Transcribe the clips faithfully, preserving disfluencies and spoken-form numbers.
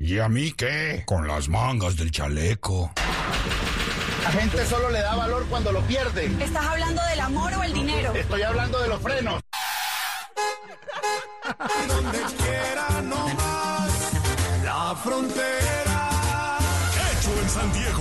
¿Y a mí qué? Con las mangas del chaleco. La gente solo le da valor cuando lo pierde. ¿Estás hablando del amor o el dinero? Estoy hablando de los frenos. Donde quiera no más, la frontera. Hecho en San Diego.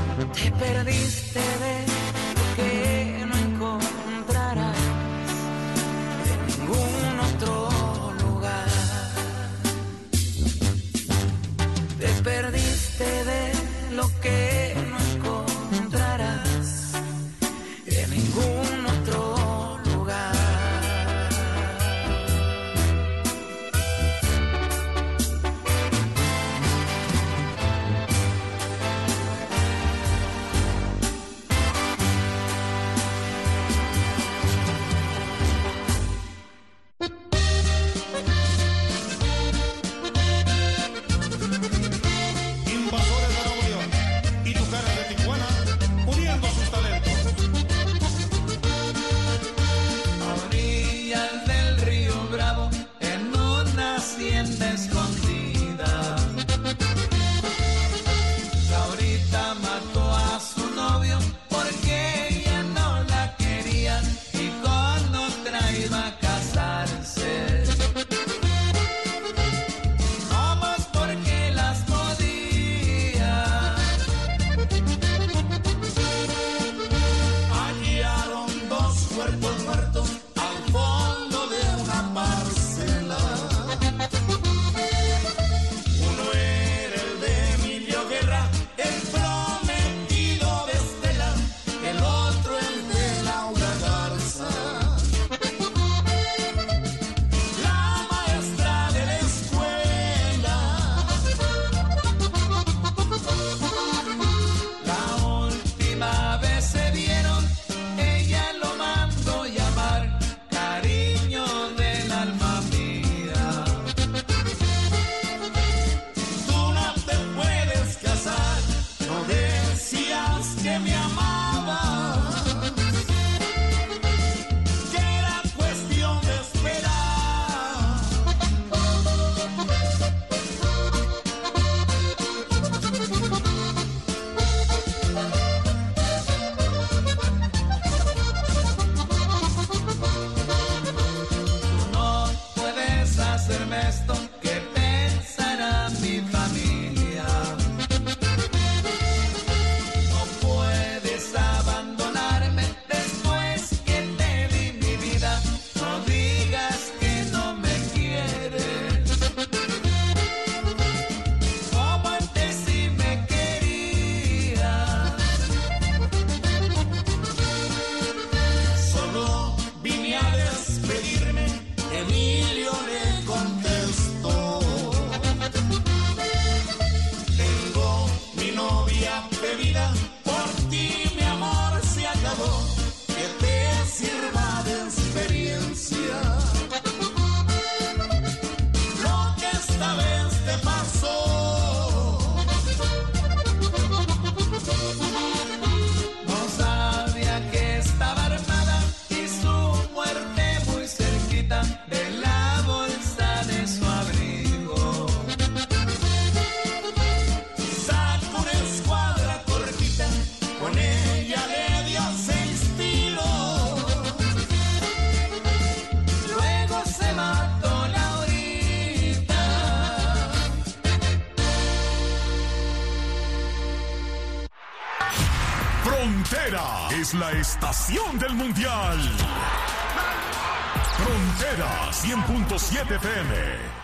Perdiste de lo que no encontrarás es la estación del Mundial. Frontera cien punto siete F M.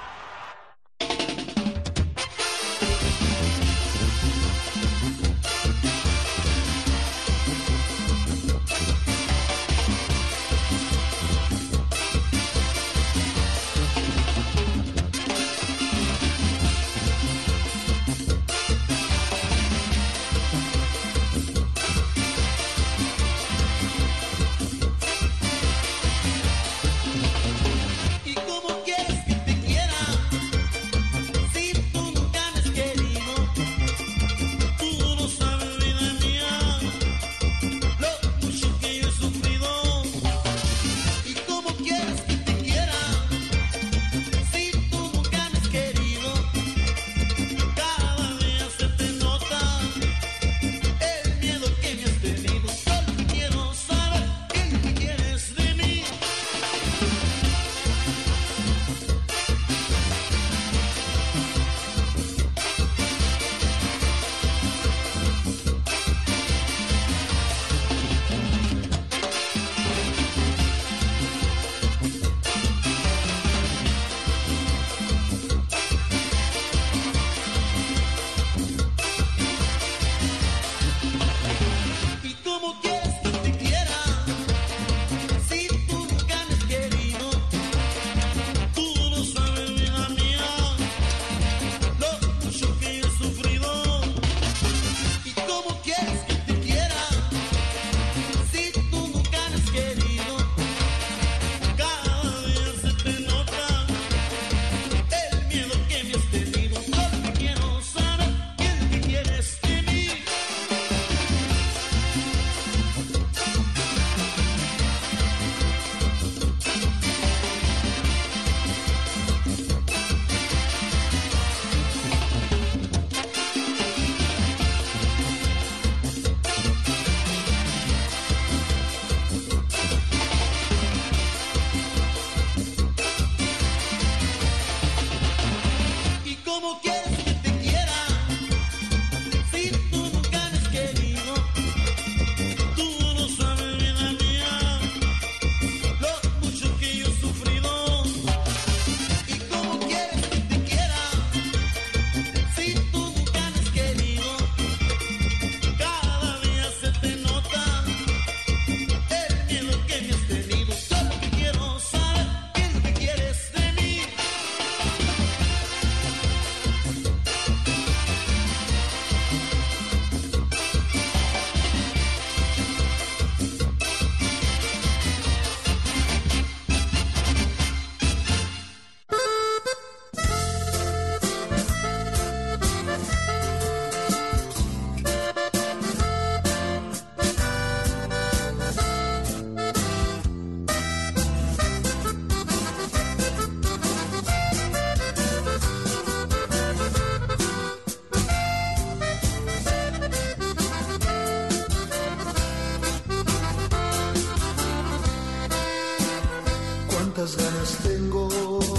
Cuántas ganas tengo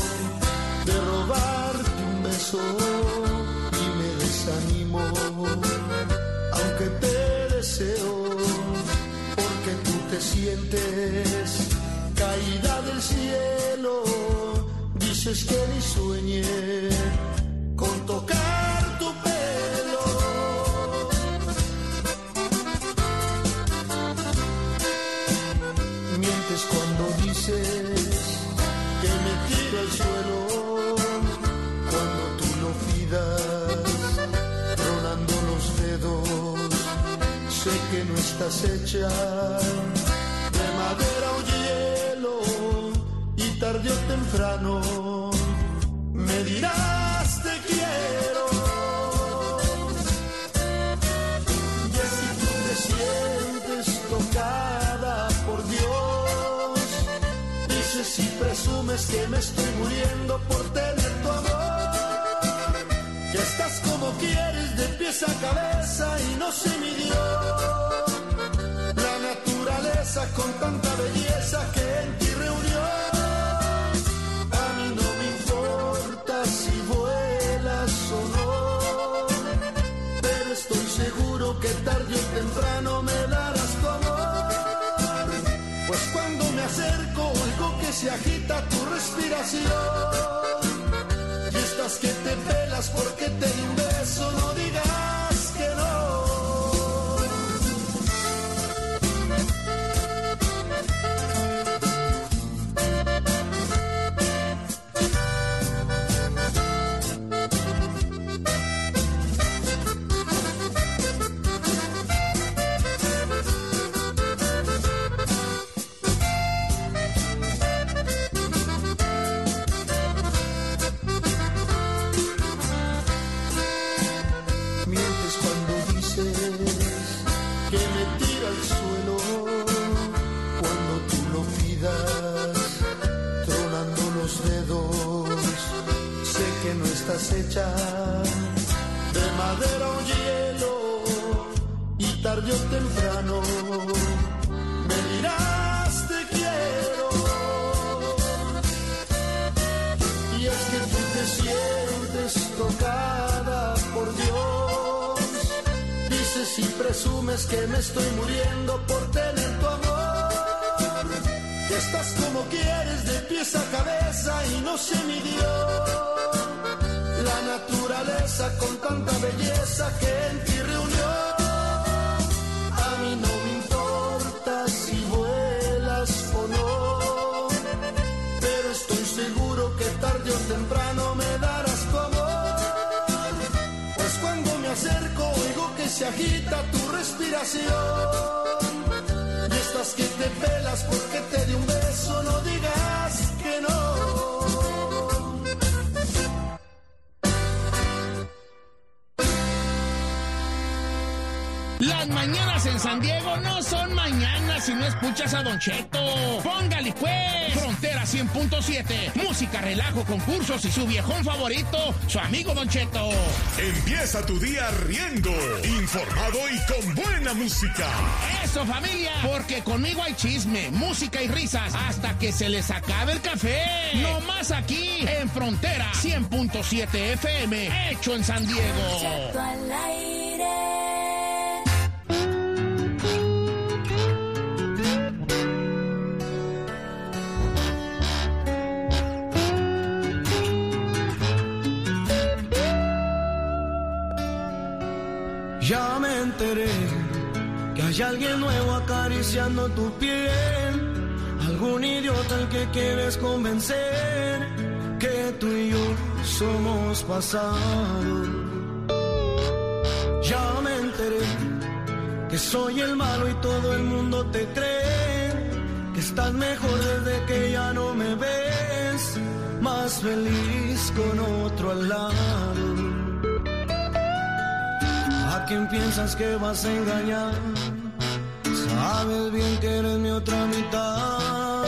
de robarte un beso y me desanimo, aunque te deseo, porque tú te sientes caída del cielo. Dices que ni sueñe con tocar tu pelo. Mientes cuando dices que me tiro al suelo, cuando tú lo pidas, tronando los dedos. Sé que no estás hecha de madera o hielo, y tarde o temprano me dirás te quiero. Y si tú te sientes tocada por Dios, dices y presumes que me estoy muriendo por tener tu amor, que estás como quieres de pies a cabeza y no se midió la naturaleza con tanta belleza que en ti reunió. A mí no me importa si vuelas o no, pero estoy seguro que tarde o temprano me darás tu amor. se agita tu respiración. Y estás que te pelas porque te di un beso, no digas que no. Hecha de madera o hielo y tarde o temprano me dirás te quiero. Y es que tú te sientes tocada por Dios, dices y presumes que me estoy muriendo por tener tu amor, que estás como quieres de pies a cabeza y no se midió la naturaleza con tanta belleza que en ti reunió. A mí no me importa si vuelas o no, pero estoy seguro que tarde o temprano me darás tu amor. Pues cuando me acerco oigo que se agita tu respiración. Y estás que te pelas porque te di un beso, no digas que no. Las mañanas en San Diego no son mañanas si no escuchas a Don Cheto. Póngale pues. Frontera cien punto siete. Música, relajo, concursos y su viejón favorito, su amigo Don Cheto. Empieza tu día riendo, informado y con buena música. Eso, familia, porque conmigo hay chisme, música y risas hasta que se les acabe el café. No más aquí en Frontera cien punto siete F M, hecho en San Diego. Cheto al aire. Ya me enteré que hay alguien nuevo acariciando tu piel, algún idiota al que quieres convencer que tú y yo somos pasado. Ya me enteré que soy el malo y todo el mundo te cree, que estás mejor desde que ya no me ves, más feliz con otro al lado. ¿A quién piensas que vas a engañar? Sabes bien que eres mi otra mitad.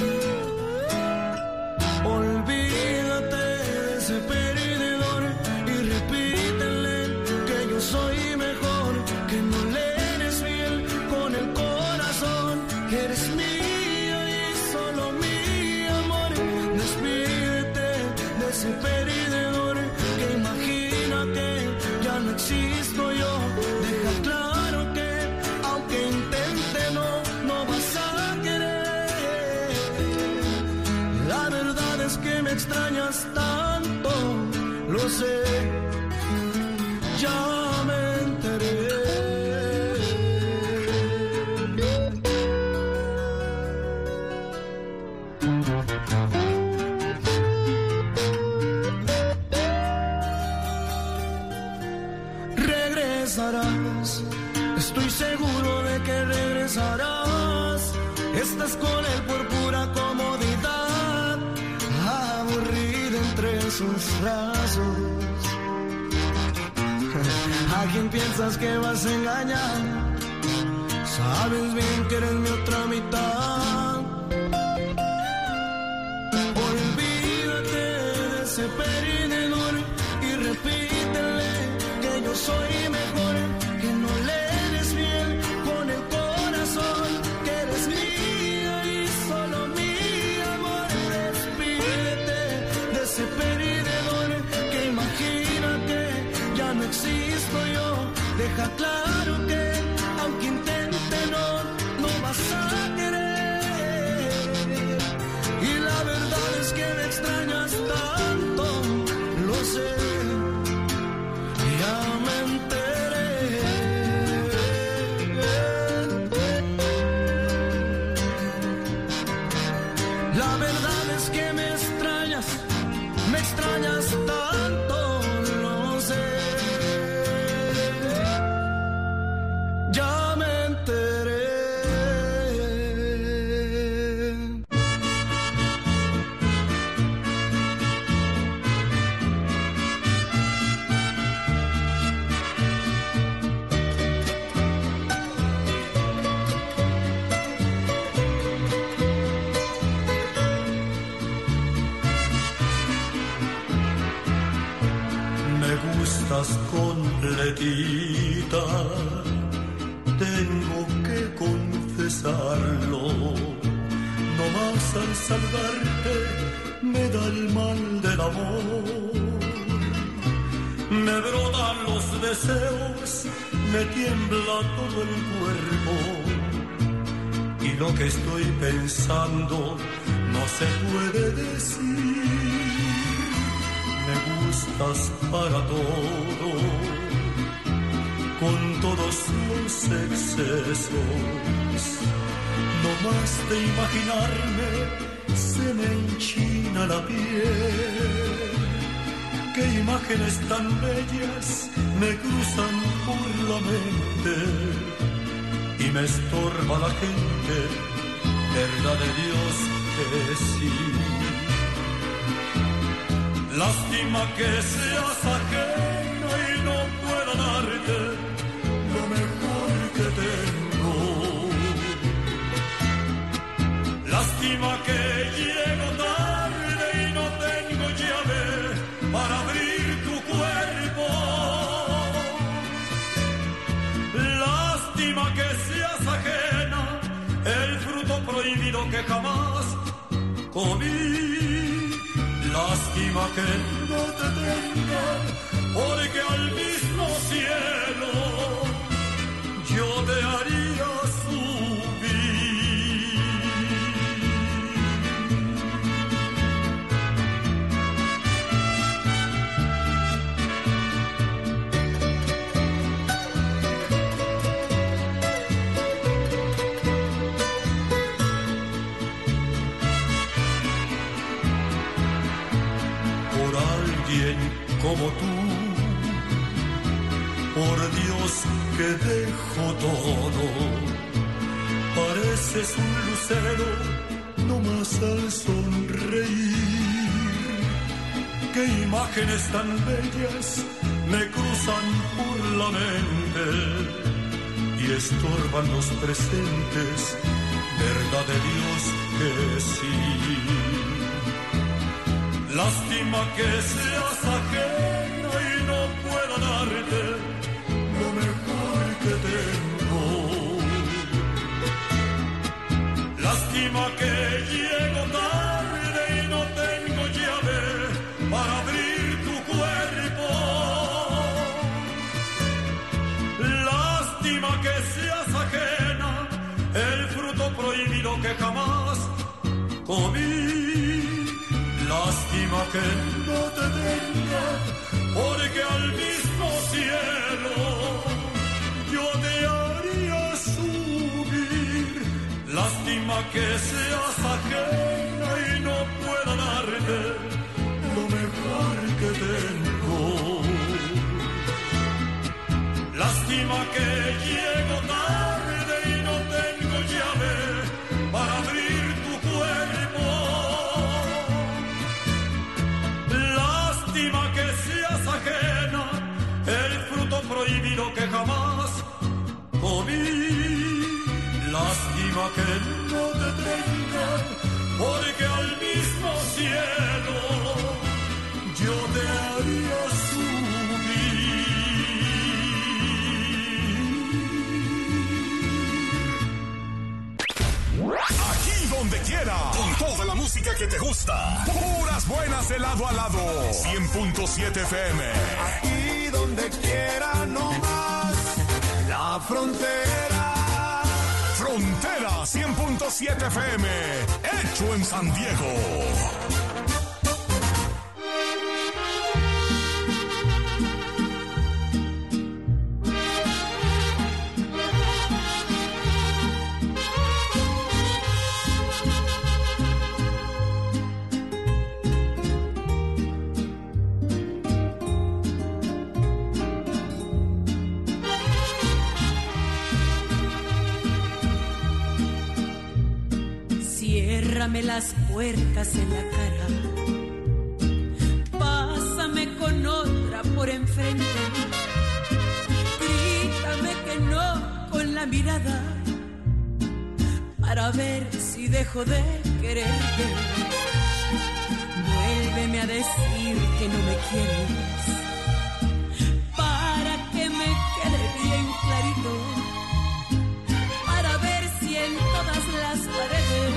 Olvídate de ese perdedor y repítele que yo soy mejor, que no le eres fiel con el corazón, que eres mía y solo mi amor. Despídete de ese perdedor que imagina que ya no existo yo. Deja claro que aunque intente no, no vas a querer. La verdad es que me extrañas tanto, lo sé, ya me enteré. Regresarás, estoy seguro de que regresarás. Estás con él por pura comodidad, aburrida entre sus brazos. ¿A quién piensas que vas a engañar? Sabes bien que eres mi otra mitad. Olvídate de ese perdedor y repítele que yo soy mejor, que no le eres fiel con el corazón, que eres mía y solo mi amor. Despídete de ese perdedor que imagina que ya no existo yo. Deja claro que aunque intente no, no vas a querer. Y me extrañas tanto, lo sé, ya me enteré. La verdad es que me extrañas, me extrañas tanto, lo sé, ya me enteré. Completita, tengo que confesarlo, no más al saludarte me da el mal del amor, me brotan los deseos, me tiembla todo el cuerpo, y lo que estoy pensando no se puede decir. Me gustas para todo, con todos los excesos. No más de imaginarme se me enchina la piel. Qué imágenes tan bellas me cruzan por la mente y me estorba la gente, verdad de Dios que sí. Lástima que seas ajena y no pueda darte lo mejor que tengo. Lástima que llego tarde y no tengo llave para abrir tu cuerpo. Lástima que seas ajena, el fruto prohibido que jamás comí. Lástima que no te tenga, porque al mismo cielo yo te haría subir. Como tú, por Dios que dejo todo, pareces un lucero, no más al sonreír. Qué imágenes tan bellas me cruzan por la mente y estorban los presentes, verdad de Dios que sí. Lástima que seas ajena y no pueda darte lo mejor que tengo. Lástima que llego tarde y no tengo llave para abrir tu cuerpo. Lástima que seas ajena, el fruto prohibido que jamás comí. Lástima que no te tenga, porque al mismo cielo yo te haría subir. Lástima que seas ajena y no pueda darte lo mejor que tengo. Lástima que llego tarde y no tengo llave para abrir tu cuerpo. Lástima que seas ajena, el fruto prohibido que jamás comí. Lástima que no te tenga, porque al mismo cielo yo te haría subir. Aquí donde quiera, con toda la música que te gusta. Puras buenas de lado a lado. cien punto siete F M. Aquí donde quiera, no más. La frontera. Frontera cien punto siete F M. Hecho en San Diego. ciérrame las puertas en la cara, pásame con otra por enfrente, grítame que no con la mirada, para ver si dejo de quererte. Vuélveme a decir que no me quieres, para que me quede bien clarito, para ver si en todas las paredes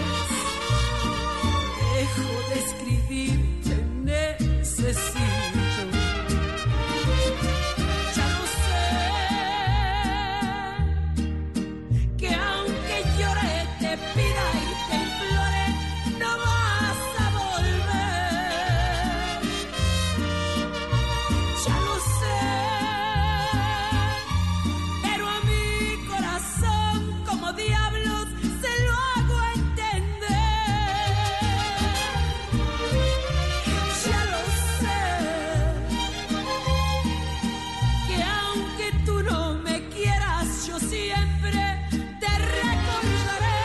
dejo de escribir te necesito. Ya lo sé, que aunque llore, te pida y te implore, no vas a volver. Ya lo sé, pero a mi corazón como diablos se lo hago entender. Ya lo sé, que aunque tú no me quieras, yo siempre te recordaré.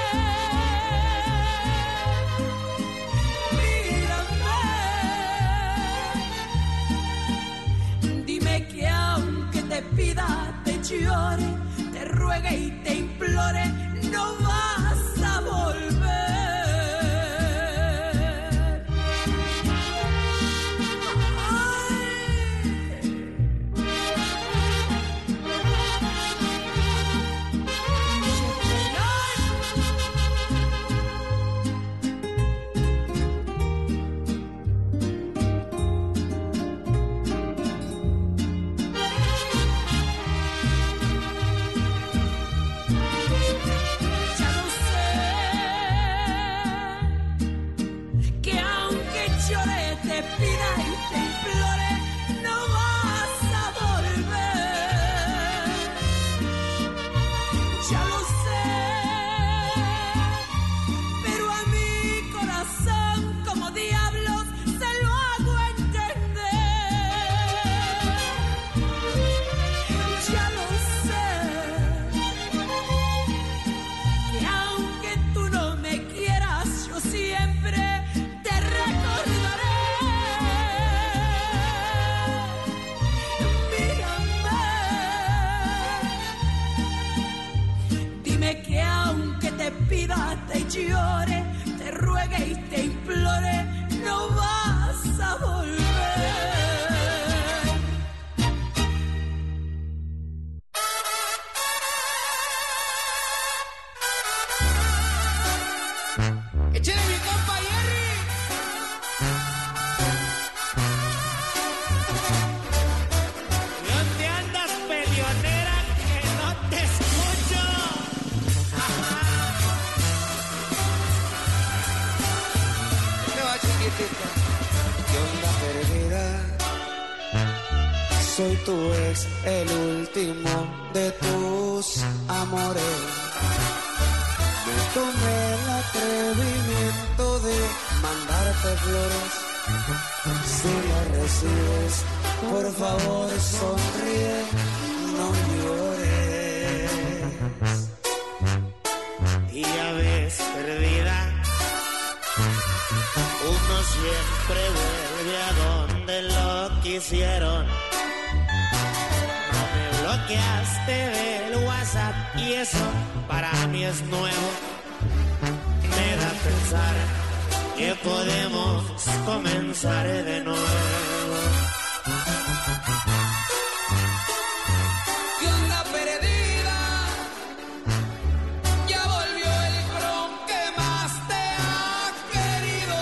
Mírame, dime que aunque te pida, te llore, te ruegue y te implore, no vas a volver. Ya lo sé, que aunque llore, te pida y te implore, no vas a volver. Ya lo sé, pero a mi corazón como diablos se lo hago entender. Ya lo sé, que aunque tú no me quieras, yo siempre te recordaré. Mírame, dime que aunque te pida, te llore, te ruegue y te implore, no vas a volver. ¡Échale mi compa Jerry! ¿Dónde andas, peleonera, que no te escucho? ¿Qué va, chiquitita? ¿Qué onda, perdida? Soy tu ex, el último de tus amores. Me tomé el atrevimiento de mandarte flores. Si las recibes, por favor sonríe, no llores. Y ya ves, perdida, uno siempre vuelve a donde lo quisieron. No me bloqueaste del WhatsApp y eso para mí es nuevo. Me da a pensar que podemos comenzar de nuevo. ¿Qué onda, perdida? Ya volvió el bron que más te ha querido.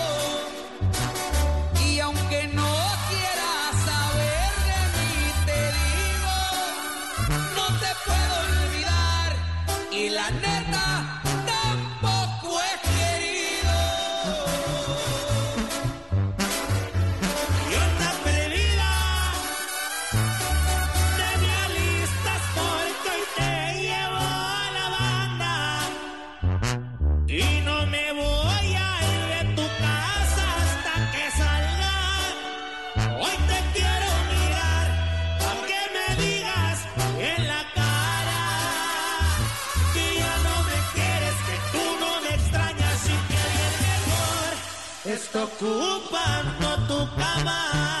Y aunque no quieras saber de mí, te digo, no te puedo olvidar. Y la neta, tampoco he querido. ¿Qué onda, perdida? está ocupando tu cama.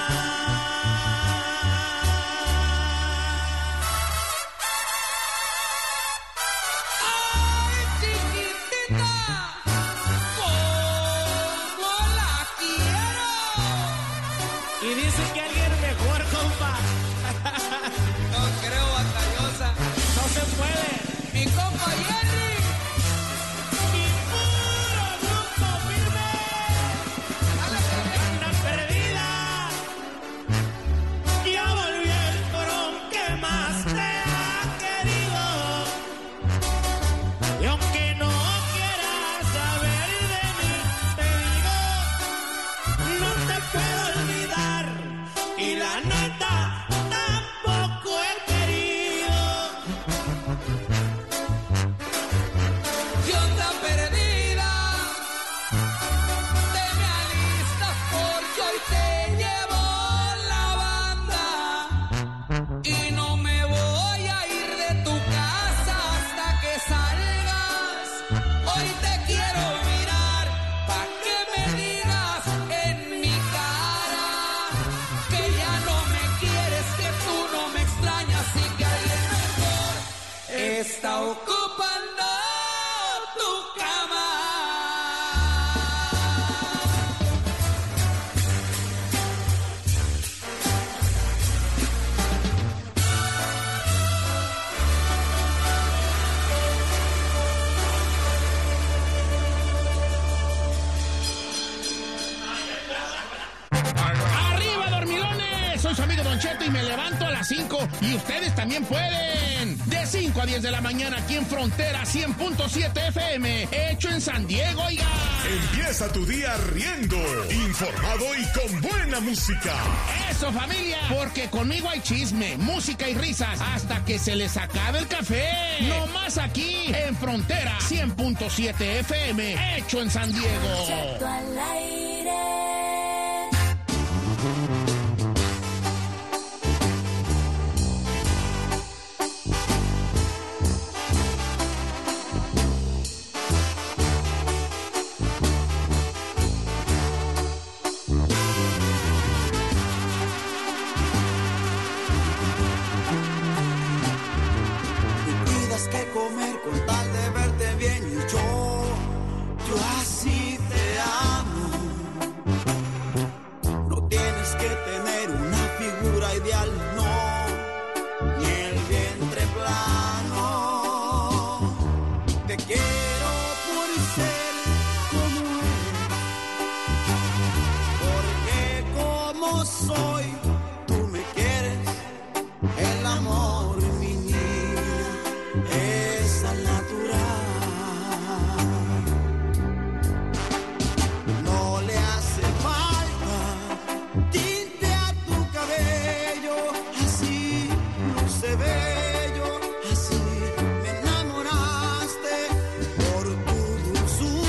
Está ocupando tu cama. ¡Arriba, dormilones! Soy su amigo Don Cheto y me levanto a las cinco y ustedes también pueden. De cinco a diez de la mañana aquí en Frontera cien punto siete F M, hecho en San Diego, oiga. Empieza tu día riendo, informado y con buena música. Eso, familia, porque conmigo hay chisme, música y risas hasta que se les acabe el café. No más aquí en Frontera cien punto siete F M, hecho en San Diego. Cheto al aire. Comer con tal de verte bien y yo, yo así te amo. No tienes que tener una figura ideal, no, ni el vientre plano. Te quiero por ser como eres, porque como soy, tú me quieres, el amor mi niña es al natural. No le hace falta tinte a tu cabello, así luce bello, así me enamoraste por tu dulzura.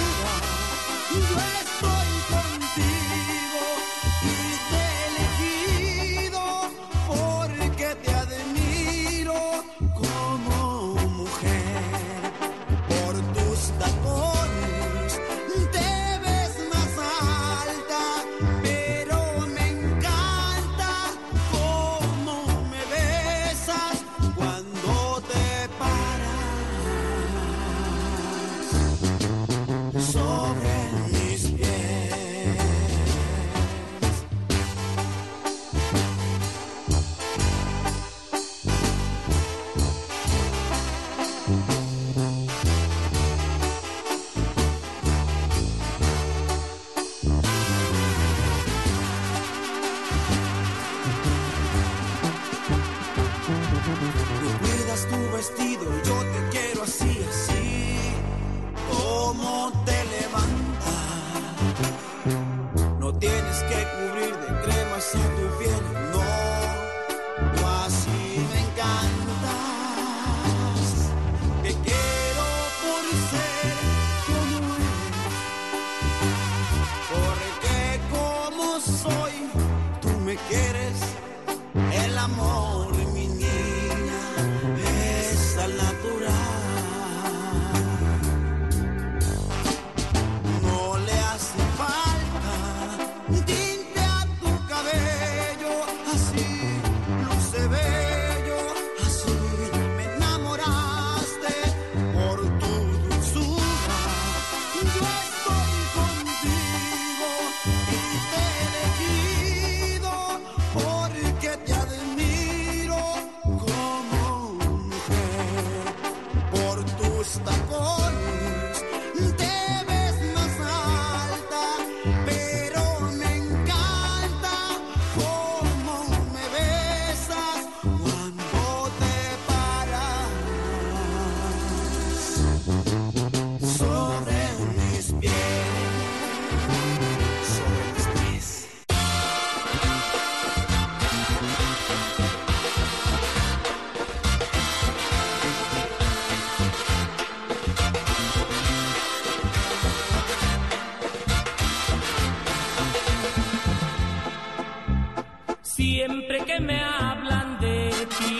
que me hablan de ti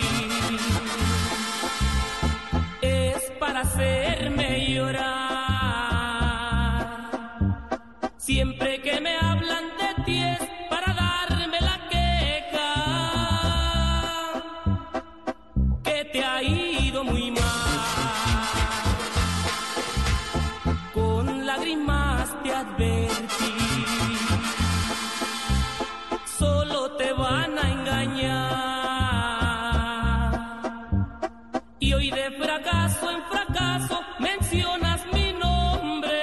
es para hacerme llorar. Siempre que me hablan de ti es para darme la queja que te ha ido muy mal. Con lágrimas te advertí, solo te van a engañar. Y hoy de fracaso en fracaso mencionas mi nombre,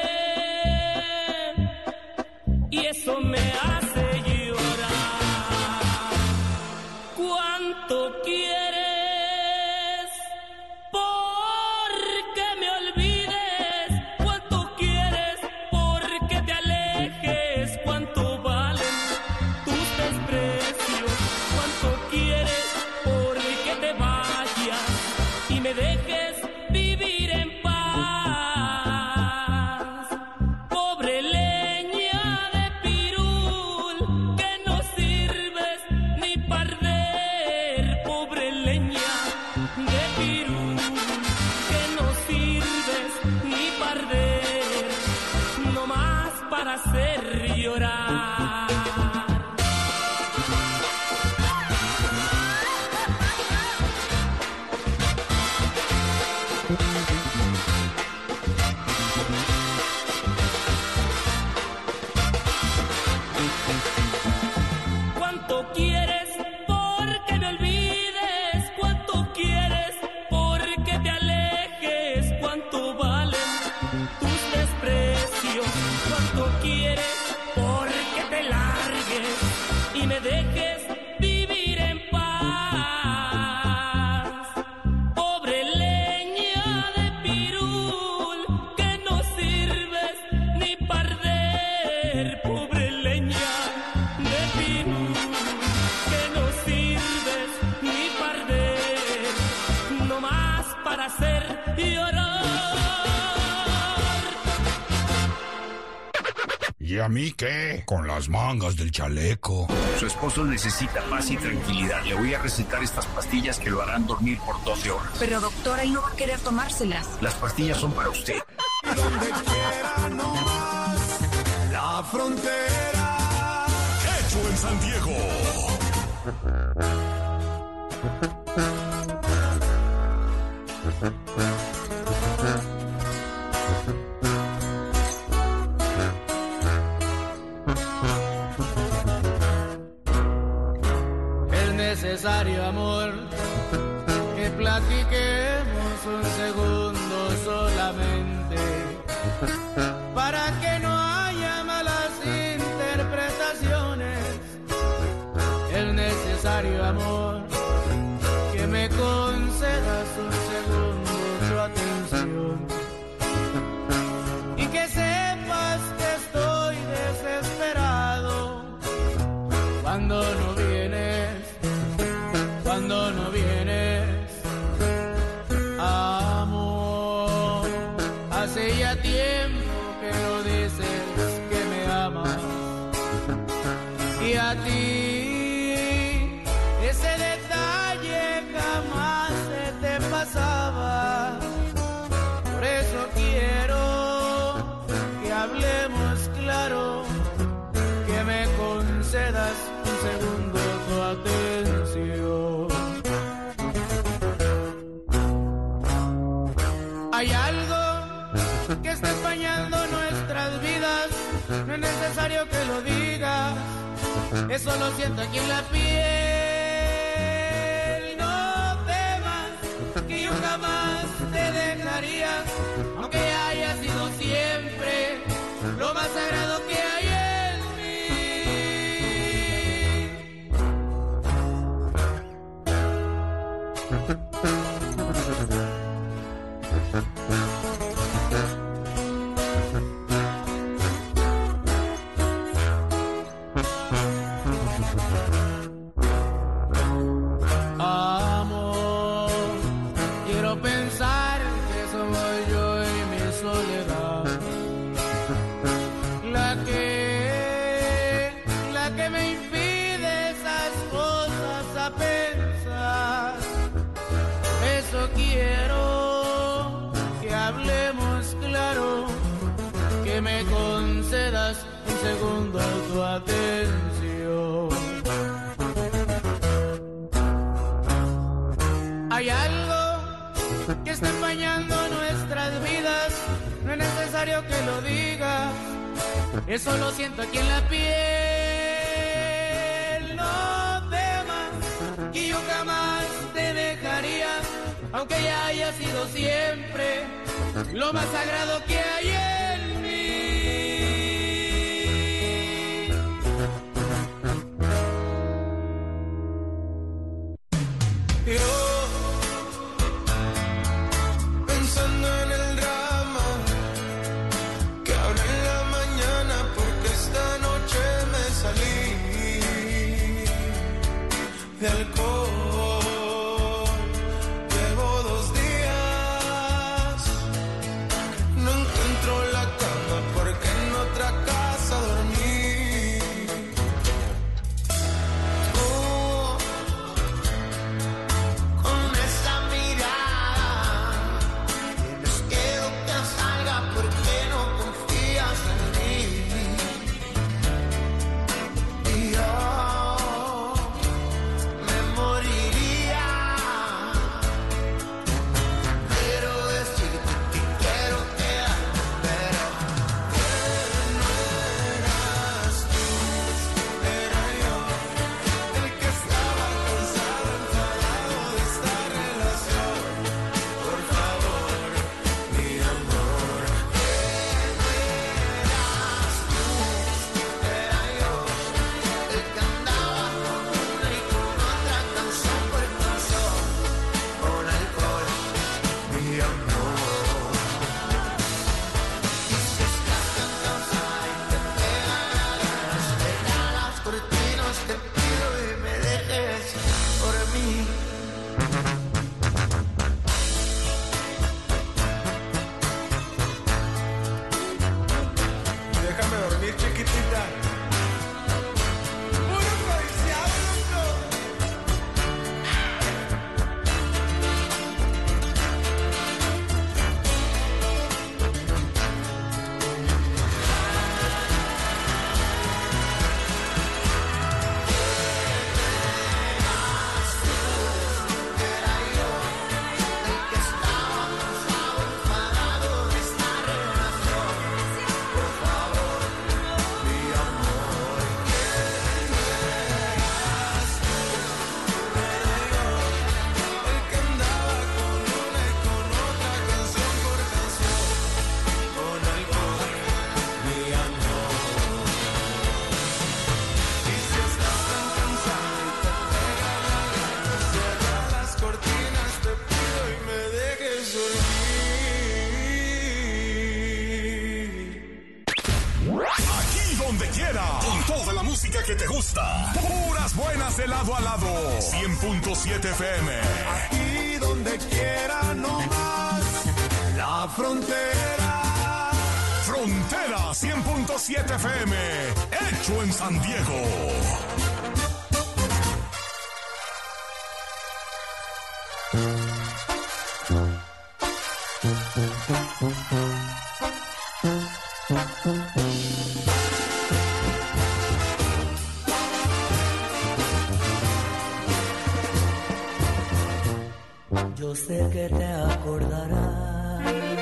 y eso me hace llorar. ¿Cuánto quieres porque me olvides? ¿Cuánto quieres porque te alejes? ¿Cuánto valen tus desprecios? ¿Cuánto quieres porque te vayas y me dejes vivir en paz? Pobre leña de pirul, que no sirves ni para arder. Pobre leña de pirul, que no sirves ni para arder, no más para hacer llorar. ¿Cuánto quieres porque me olvides? ¿Cuánto quieres porque te alejes? ¿Cuánto valen tus desprecios? ¿Cuánto quieres porque te largues y me dejes vivir en paz? Pobre leña de pirul, que no sirves ni para arder. Pobre leña de pirul, que no sirves ni para arder, no más para hacer llorar. ¿Y a mí qué? Con las mangas del chaleco. Su esposo necesita paz y tranquilidad. Le voy a recetar estas pastillas que lo harán dormir por doce horas. Pero doctora, ¿y no va a querer tomárselas? Las pastillas son para usted. Donde quiera no más, la frontera. Hecho en San Diego. Es necesario, amor, que platiquemos un segundo solamente, para que no haya malas interpretaciones. Es necesario, amor, que me concedas un segundo tu atención y que sepas que estoy desesperado cuando no vienes, cuando no vienes, amor. Hace ya tiempo que lo dices que me amas, y a ti ese detalle jamás se te pasaba. Por eso quiero que hablemos claro, que me concedas un segundo tu atención. Hay algo que está empañando nuestras vidas, no es necesario que lo digas, eso lo siento aquí en la piel. No temas que yo jamás te dejaría, aunque haya sido siempre lo más sagrado que hay en amor, quiero pensar que somos yo y mi soledad, que me concedas un segundo tu atención. Hay algo que está empañando nuestras vidas, no es necesario que lo digas, eso lo siento aquí en la piel. No temas que yo jamás te dejaría, aunque ya haya sido siempre lo más sagrado que hay en mí. Yo, pensando en el drama que habrá en la mañana, porque esta noche me salí de alcohol. Que te gusta, puras buenas de lado a lado, cien punto siete F M. Aquí donde quiera no más, la frontera. Frontera cien punto siete F M, hecho en San Diego. Yo sé que te acordarás,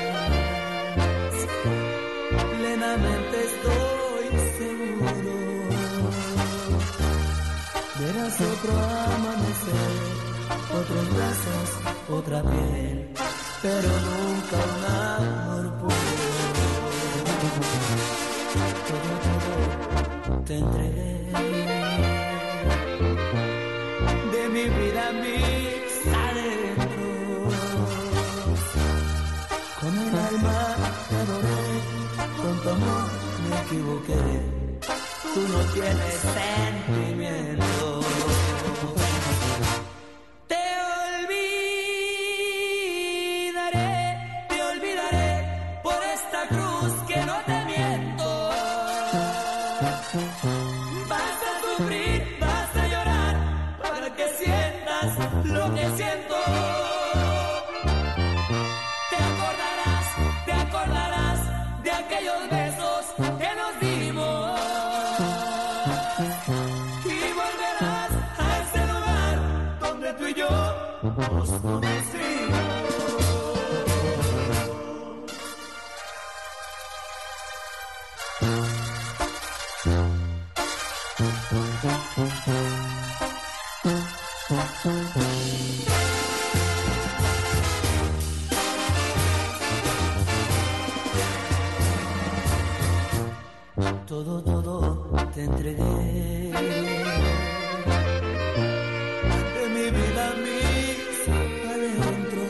plenamente estoy seguro. Verás otro amanecer, otros brazos, otra piel, pero nunca un amor puro. Todo, todo te entregué, de mi vida mis adentros. Con el alma te adoré, con tu amor me equivoqué. Tú no tienes sentimiento. Te olvidaré, te olvidaré por esta cruz que no te miento. Vas a sufrir, vas a llorar, para que sientas lo que siento. Te acordarás, te acordarás de aquellos aquellos besos que nos dimos. Y volverás a ese lugar donde tú y yo nos conocimos. Todo, todo te entregué, de mi vida mis adentros.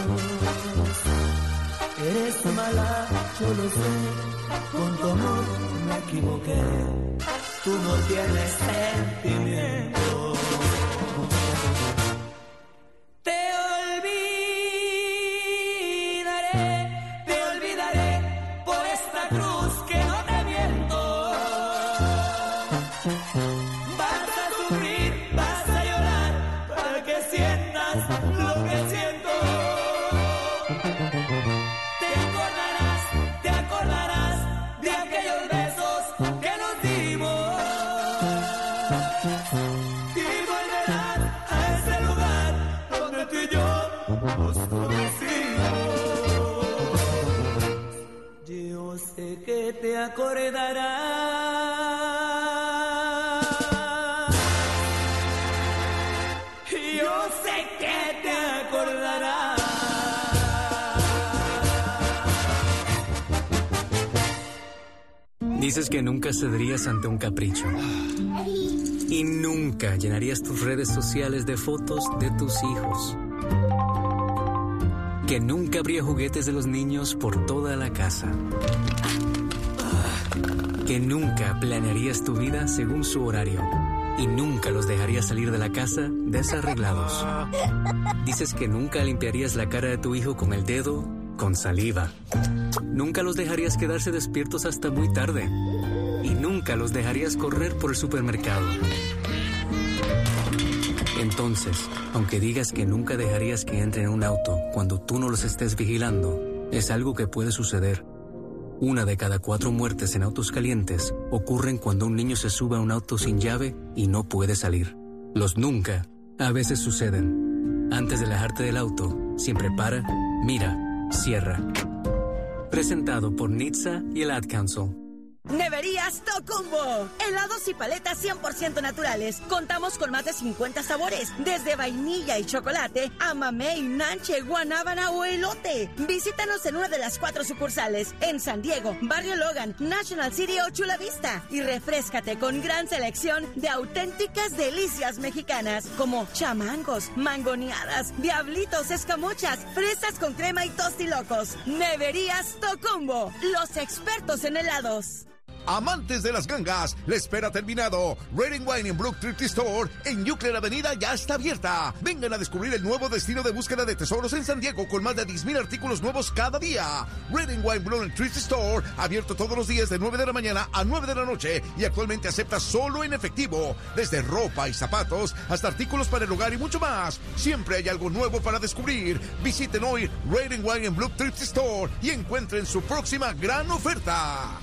Eres mala, yo lo sé, con tu amor me equivoqué. Tú no tienes sentimiento. Te olvidaré, te olvidaré por esta cruz que no te miento. Vas a sufrir, vas a llorar para que sientas lo que siento. Te acordarás, te acordarás de aquellos besos que nos dimos. Y volverás a ese lugar donde tú y yo nos conocimos. Yo sé que te acordarás. Yo sé que te acordarás. Dices que nunca cederías ante un capricho. Y nunca llenarías tus redes sociales de fotos de tus hijos. Que nunca habría juguetes de los niños por toda la casa. Que nunca planearías tu vida según su horario. Y nunca los dejarías salir de la casa desarreglados. Dices que nunca limpiarías la cara de tu hijo con el dedo, con saliva. Nunca los dejarías quedarse despiertos hasta muy tarde. Y nunca los dejarías correr por el supermercado. Entonces, aunque digas que nunca dejarías que entren en un auto cuando tú no los estés vigilando, es algo que puede suceder. Una de cada cuatro muertes en autos calientes ocurren cuando un niño se sube a un auto sin llave y no puede salir. Los nunca a veces suceden. Antes de alejarte del auto, siempre para, mira, cierra. Presentado por N H T S A y el Ad Council. Neverías Tocumbo. Helados y paletas cien por ciento naturales. Contamos con más de cincuenta sabores, desde vainilla y chocolate a mamey, nanche, guanábana o elote. Visítanos en una de las cuatro sucursales, en San Diego, Barrio Logan, National City o Chula Vista. Y refréscate con gran selección de auténticas delicias mexicanas, como chamangos, mangoneadas, diablitos, escamochas, fresas con crema y tostilocos. Neverías Tocumbo, los expertos en helados. Amantes de las gangas, la espera terminado. Red and Wine en Brook Thrift Store en Euclid Avenida ya está abierta. Vengan a descubrir el nuevo destino de búsqueda de tesoros en San Diego con más de diez mil artículos nuevos cada día. Red and Wine Brook Thrift Store, abierto todos los días de nueve de la mañana a nueve de la noche y actualmente acepta solo en efectivo. Desde ropa y zapatos hasta artículos para el hogar y mucho más. Siempre hay algo nuevo para descubrir. Visiten hoy Red and Wine en Brook Thrift Store y encuentren su próxima gran oferta.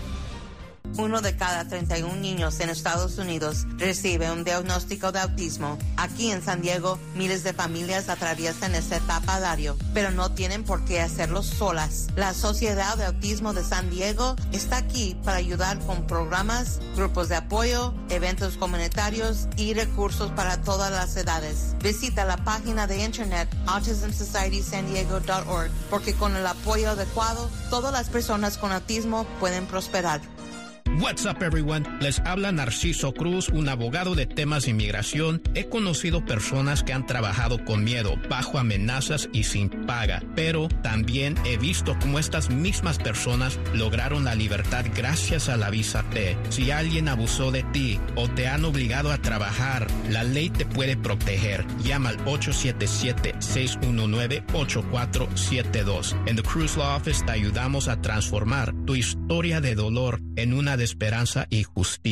Uno de cada treinta y uno niños en Estados Unidos recibe un diagnóstico de autismo. Aquí en San Diego, miles de familias atraviesan esta etapa a diario, pero no tienen por qué hacerlo solas. La Sociedad de Autismo de San Diego está aquí para ayudar con programas, grupos de apoyo, eventos comunitarios y recursos para todas las edades. Visita la página de internet autism society san diego punto org porque con el apoyo adecuado, todas las personas con autismo pueden prosperar. What's up, everyone? Les habla Narciso Cruz, un abogado de temas de inmigración. He conocido personas que han trabajado con miedo, bajo amenazas y sin paga, pero también he visto cómo estas mismas personas lograron la libertad gracias a la visa T. Si alguien abusó de ti o te han obligado a trabajar, la ley te puede proteger. Llama al ocho siete siete, seis uno nueve, ocho cuatro siete dos. En The Cruz Law Office te ayudamos a transformar tu historia de dolor en una de esperanza y justicia.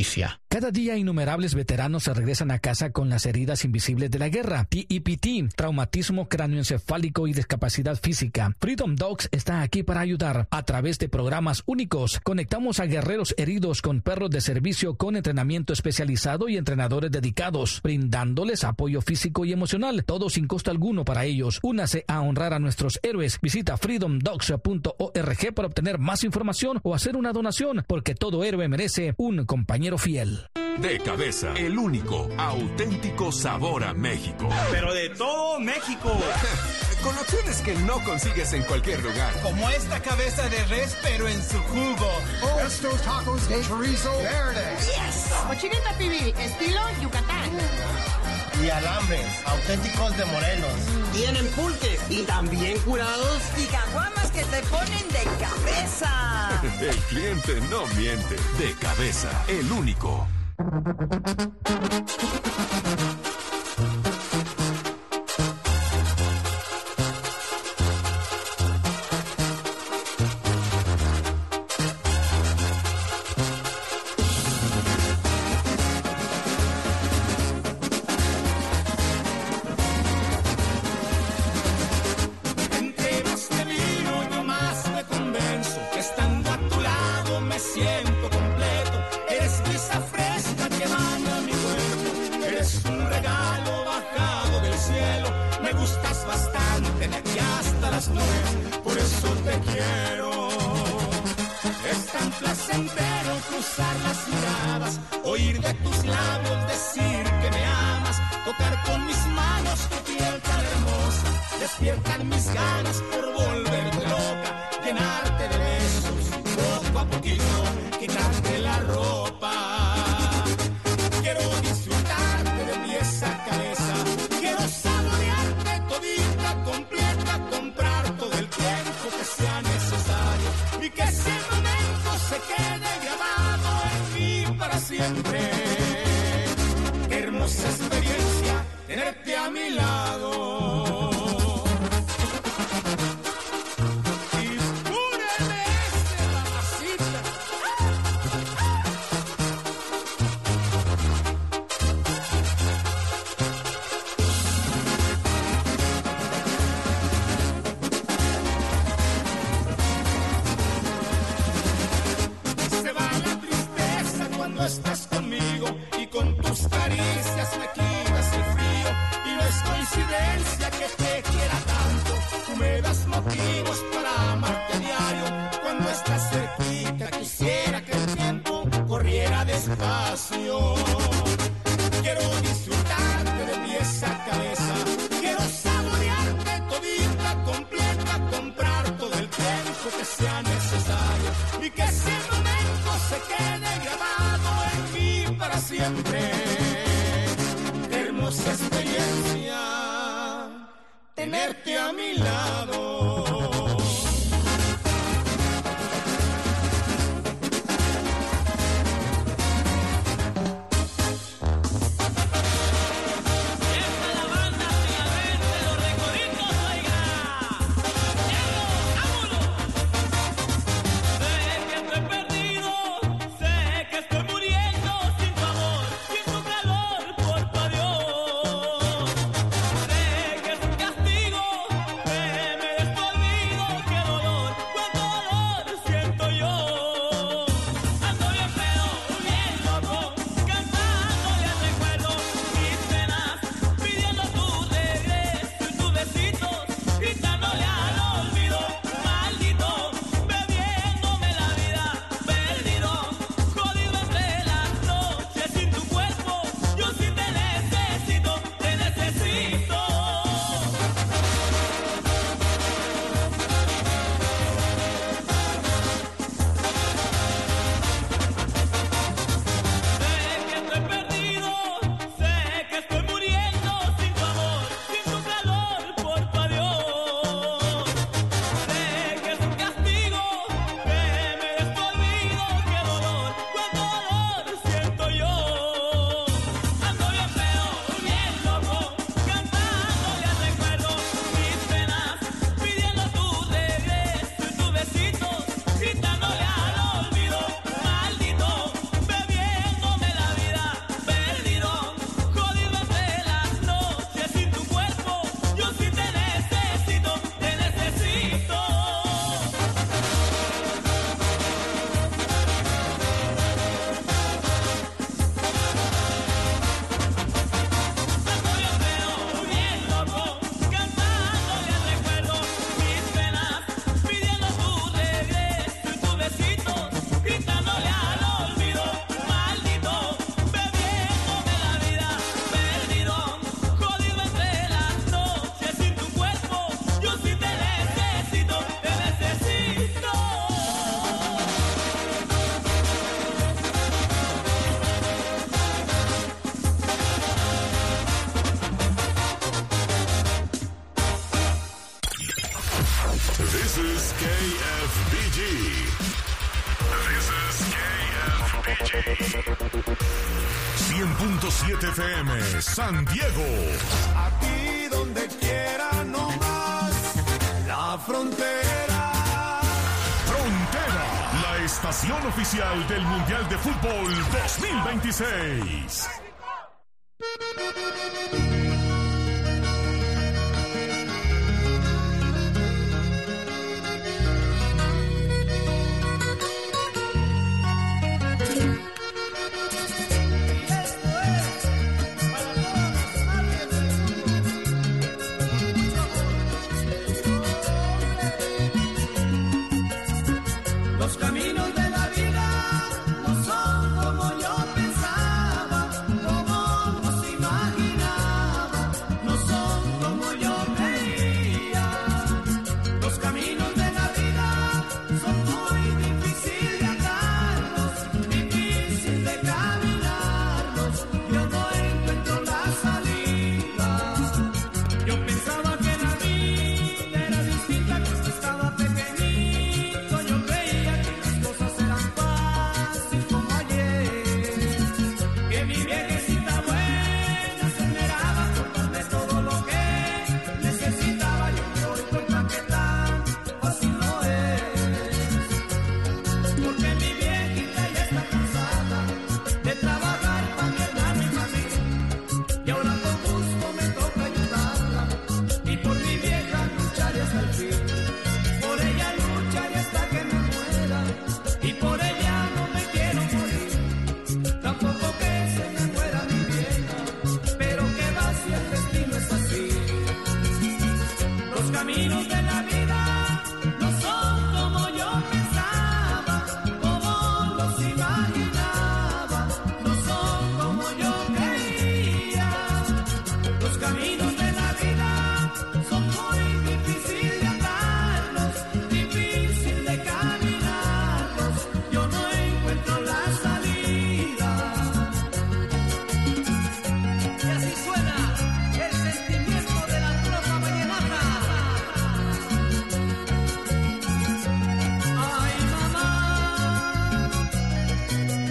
Cada día innumerables veteranos se regresan a casa con las heridas invisibles de la guerra, T E P T, traumatismo cráneoencefálico y discapacidad física. Freedom Dogs está aquí para ayudar. A través de programas únicos, conectamos a guerreros heridos con perros de servicio con entrenamiento especializado y entrenadores dedicados, brindándoles apoyo físico y emocional, todo sin costo alguno para ellos. Únase a honrar a nuestros héroes. Visita freedom dogs punto org para obtener más información o hacer una donación, porque todo héroe merece un compañero fiel. De Cabeza, el único, auténtico sabor a México. Pero de todo México. Con opciones que no consigues en cualquier lugar. Como esta cabeza de res, pero en su jugo. Oh, estos tacos de chorizo verde. Yes. Cochinita pibil, estilo Yucatán. Y alambres, auténticos de Morelos. Tienen pulques y también curados. Y caguamas que te ponen de cabeza. El cliente no miente. De Cabeza, el único. Entre más te miro, yo más me convenzo que estando a tu lado me siento completo. Eres brisa fresca que baña mi cuerpo. Eres un regalo bajado del cielo. Me gustas bastante, de aquí hasta las nubes. Por eso te quiero. Es tan placentero cruzar las miradas, oír de tus labios decir que me amas, tocar con mis manos tu piel tan hermosa. Despiertan mis ganas por volverte loca, llenarte de besos, poco a poquito, quitarte la ropa. Quiero disfrutarte de pies a cabeza, quiero saborearte todita, completa, comprar todo el tiempo que sea necesario y que ese momento se quede grabado en mí para siempre. Qué hermosa experiencia tenerte a mi lado. Estás conmigo y con tus caricias me quitas el frío y no es coincidencia que te quiera tanto. Tú me das motivos para amarte a diario. Cuando estás cerquita quisiera que el tiempo corriera despacio. Quiero disfrutarte de pies a cabeza, quiero saborearte todita, completa, comprar todo el tiempo que sea necesario y que ese momento se quede grabado en mí para siempre. Qué hermosa experiencia tenerte a mi lado. Sé que es un castigo, que me des tu olvido. cien punto siete F M, San Diego. Aquí donde quiera no más, la frontera. Frontera, la estación oficial del Mundial de Fútbol dos mil veintiséis. Los caminos de la vida no son como yo pensaba, como los imaginaba, no son como yo creía. Los caminos de la vida son muy difíciles de andarlos, difícil de caminarlos. Yo no encuentro la salida. Yo pensaba que la vida era distinta cuando estaba pequeñito. Yo creía que las cosas eran fáciles como ayer, que mi viejecita buena se esmeraba por darme todo lo que necesitaba. Yo me doy cuenta que tan fácil no es, porque mi viejita ya está cansada de trabajar para mi hermano y para mí, y ahora con gusto me toca ayudarla, y por mi vieja lucharé hasta el fin. Por ella lucharé hasta que me muera, y por ella no me quiero morir. Tampoco que se me muera mi vieja, pero que va si el destino es así. Los caminos de la vida no son como yo pensaba, como los imaginaba, no son como yo creía. Los caminos de la vida son muy difíciles de andarlos, difícil de caminarlos. Yo no encuentro la salida. Y así suena el sentimiento de la tropa vallenata. Ay, mamá,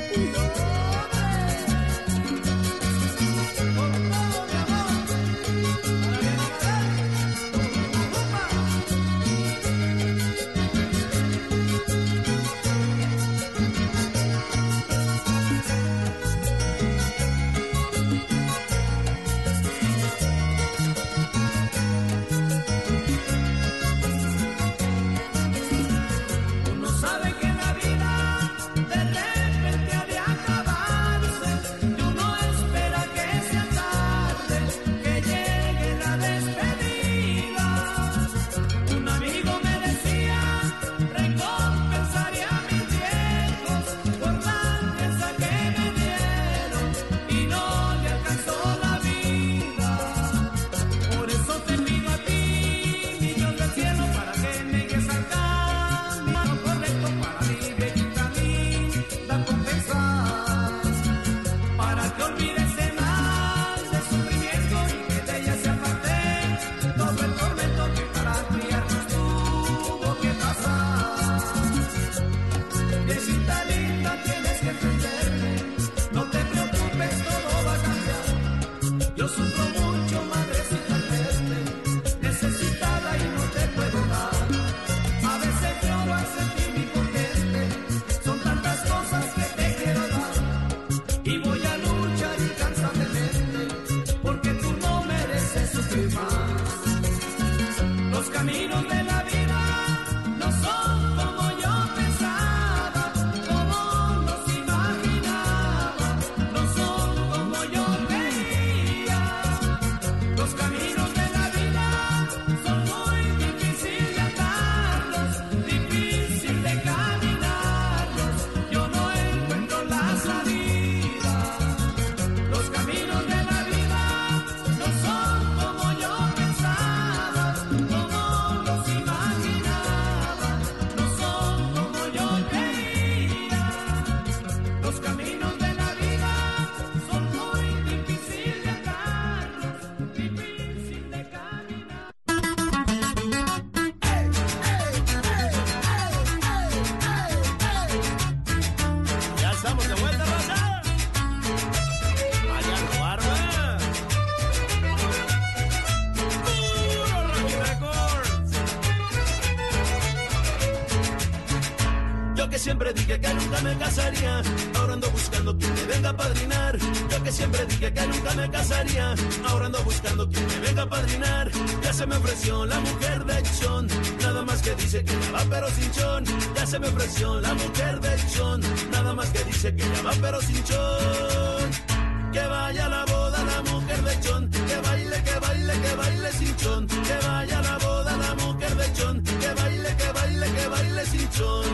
siempre dije que nunca me casaría, ahora ando buscando quien me venga a padrinar. Yo que siempre dije que nunca me casaría, ahora ando buscando quien me venga a padrinar. Ya se me ofreció la mujer de Chon, nada más que dice que ya va pero sin chon. Ya se me ofreció la mujer de Chon, nada más que dice que ya va pero sin chon. Que vaya a la boda la mujer de Chon, que baile, que baile, que baile sin chon. Que vaya a la boda la mujer de Chon, que baile, que baile, que baile sin chon.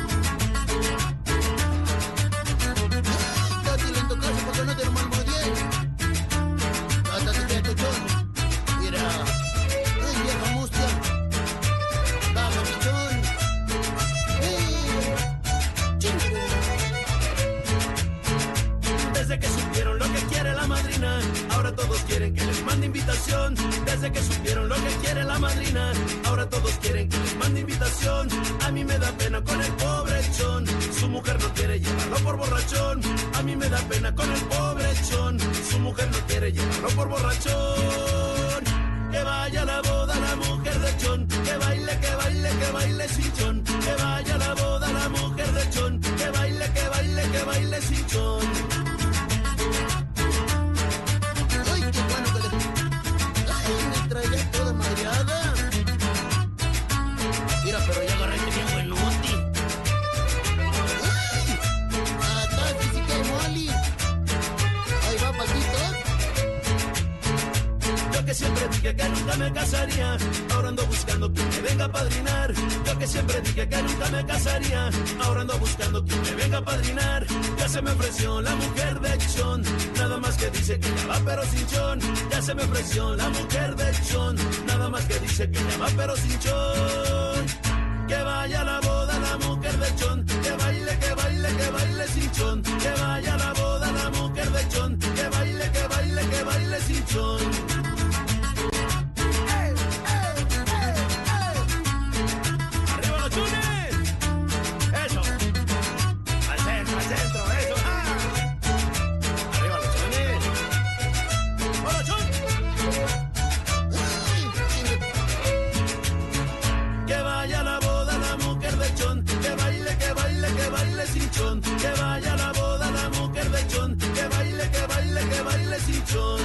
Porque no te lo malmodié. Hasta que te tochón. Mira, ay, vieja mustia. Baja, pichón. Desde que supieron lo que quiere la madrina, ahora todos quieren que les mande invitación. Desde que supieron lo que quiere la madrina, ahora todos quieren que les mande invitación. A mí me da pena con el pobre Chon, su mujer no quiere llevarlo por borrachón. A mí me da pena con el pobre Chon, su mujer no quiere llevarlo por borrachón. Que vaya a la boda la mujer de Chon, que baile, que baile, que baile sin chon. Que vaya a la boda la mujer de Chon, que baile, que baile, que baile sin chon. Ay, qué bueno que le... Ay, me traía toda madreada. Mira, pero ya agarré bien buenote. Ay, acá sí sí que hay moli. Ahí va, Paquito. Yo que siempre dije que nunca me casaría, ahora ando buscando quien me venga a padrinar. Yo que siempre dije que nunca me casaría, ahora ando buscando quien me venga a padrinar. Ya se me ofreció la mujer de Chon, nada más que dice que ya va pero sin chon. Ya se me ofreció la mujer de Chon, nada más que dice que ya va pero sin chon. Que vaya a la boda la mujer de Chon, que baile, que baile, que baile sin chon. Que vaya a la boda la mujer de Chon, que baile, que baile, que baile sin chon. Que vaya a la boda la mujer de Chon, que baile, que baile, que baile sin chon.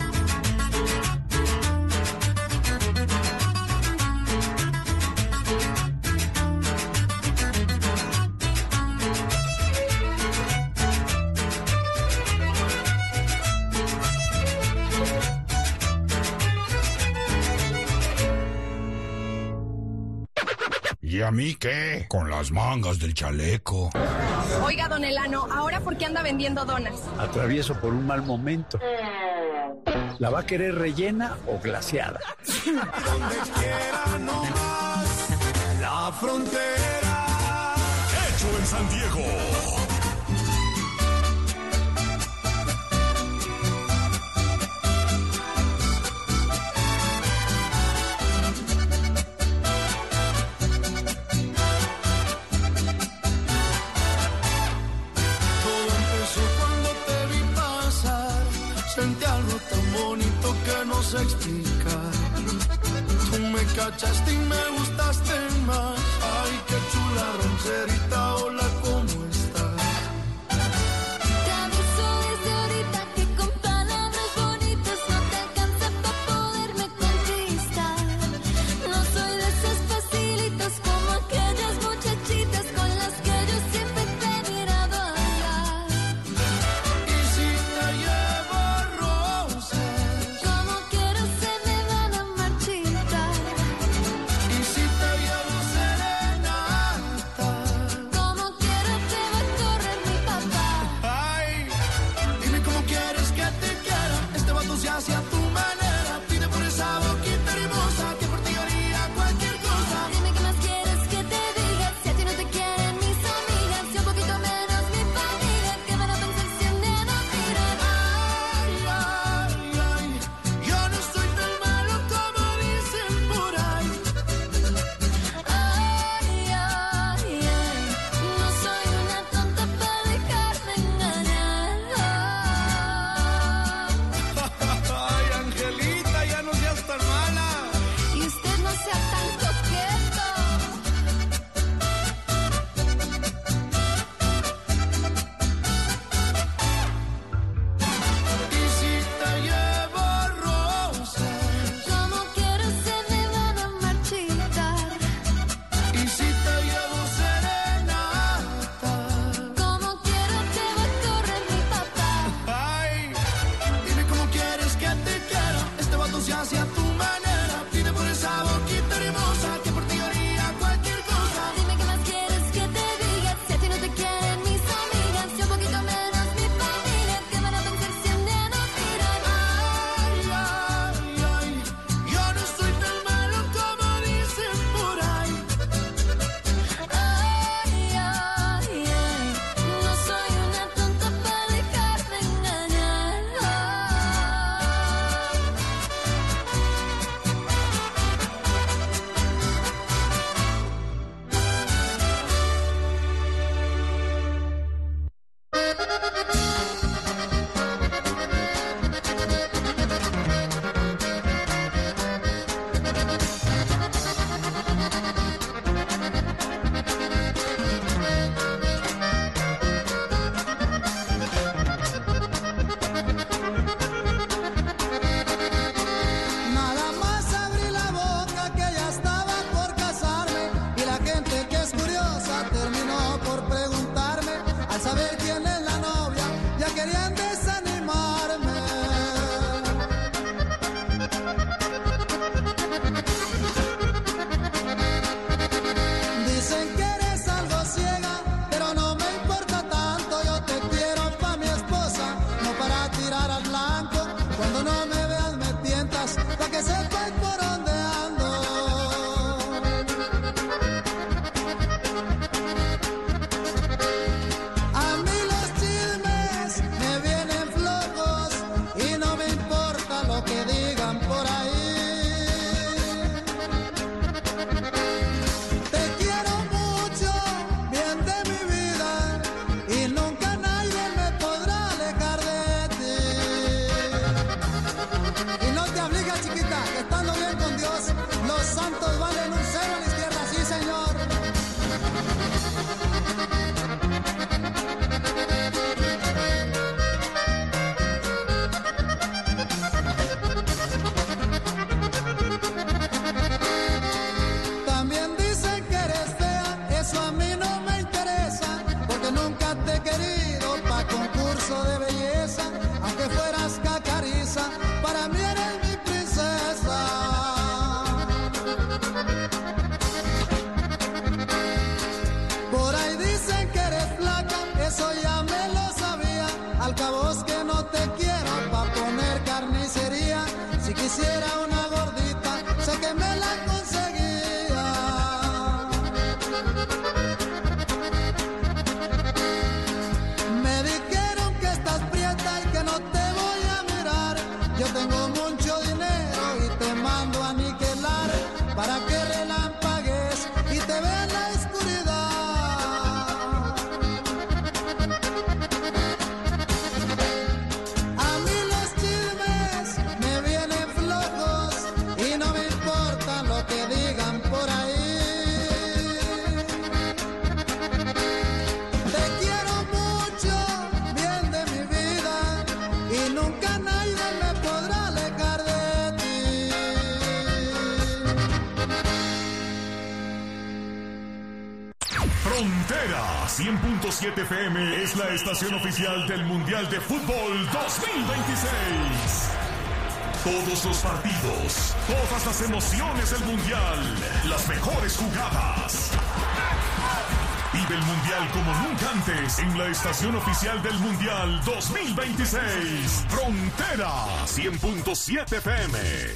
¿Y a mí qué? Con las mangas del chaleco. Oiga, don Elano, ¿ahora por qué anda vendiendo donas? Atravieso por un mal momento. ¿La va a querer rellena o glaseada? Donde quiera nomás, la frontera. Hecho en San Diego. Sentí algo tan bonito que no sé explicar. Tú me cachaste y me gustaste más. Ay, qué chula rancherita, hola, ¿cómo estás? Te aviso desde ahorita que con palabras bonitas no te alcanza para poderme conquistar. No soy de esas facilitas como aquellas muchachitas con las que yo siempre te he mirado a hablar. Y si te llevo como quiero se me van a marchitar. y si te llevo serenata, querido pa' concurso de belleza, aunque fueras cacariza, para mí eres mi princesa. Por ahí dicen que eres flaca, eso ya me lo sabía, al cabo es que no te quiero pa' poner carnicería, si quisiera una gordita, sé que me la conseguía. Me dijeron que estás prieta y que no te voy a mirar, yo tengo mucho dinero y te mando a aniquilar, para que relampagues y te vea en la oscuridad. A mí los chismes me vienen flojos y no me importa lo que digan por ahí. Te quiero mucho, bien de mi vida, y nunca nadie me podrá alejar de ti. Frontera cien punto siete F M es la estación oficial del Mundial de Fútbol dos mil veintiséis. Todos los partidos, todas las emociones del Mundial, las mejores jugadas. Vive el Mundial como nunca antes en la estación oficial del Mundial dos mil veintiséis. Frontera cien punto siete F M.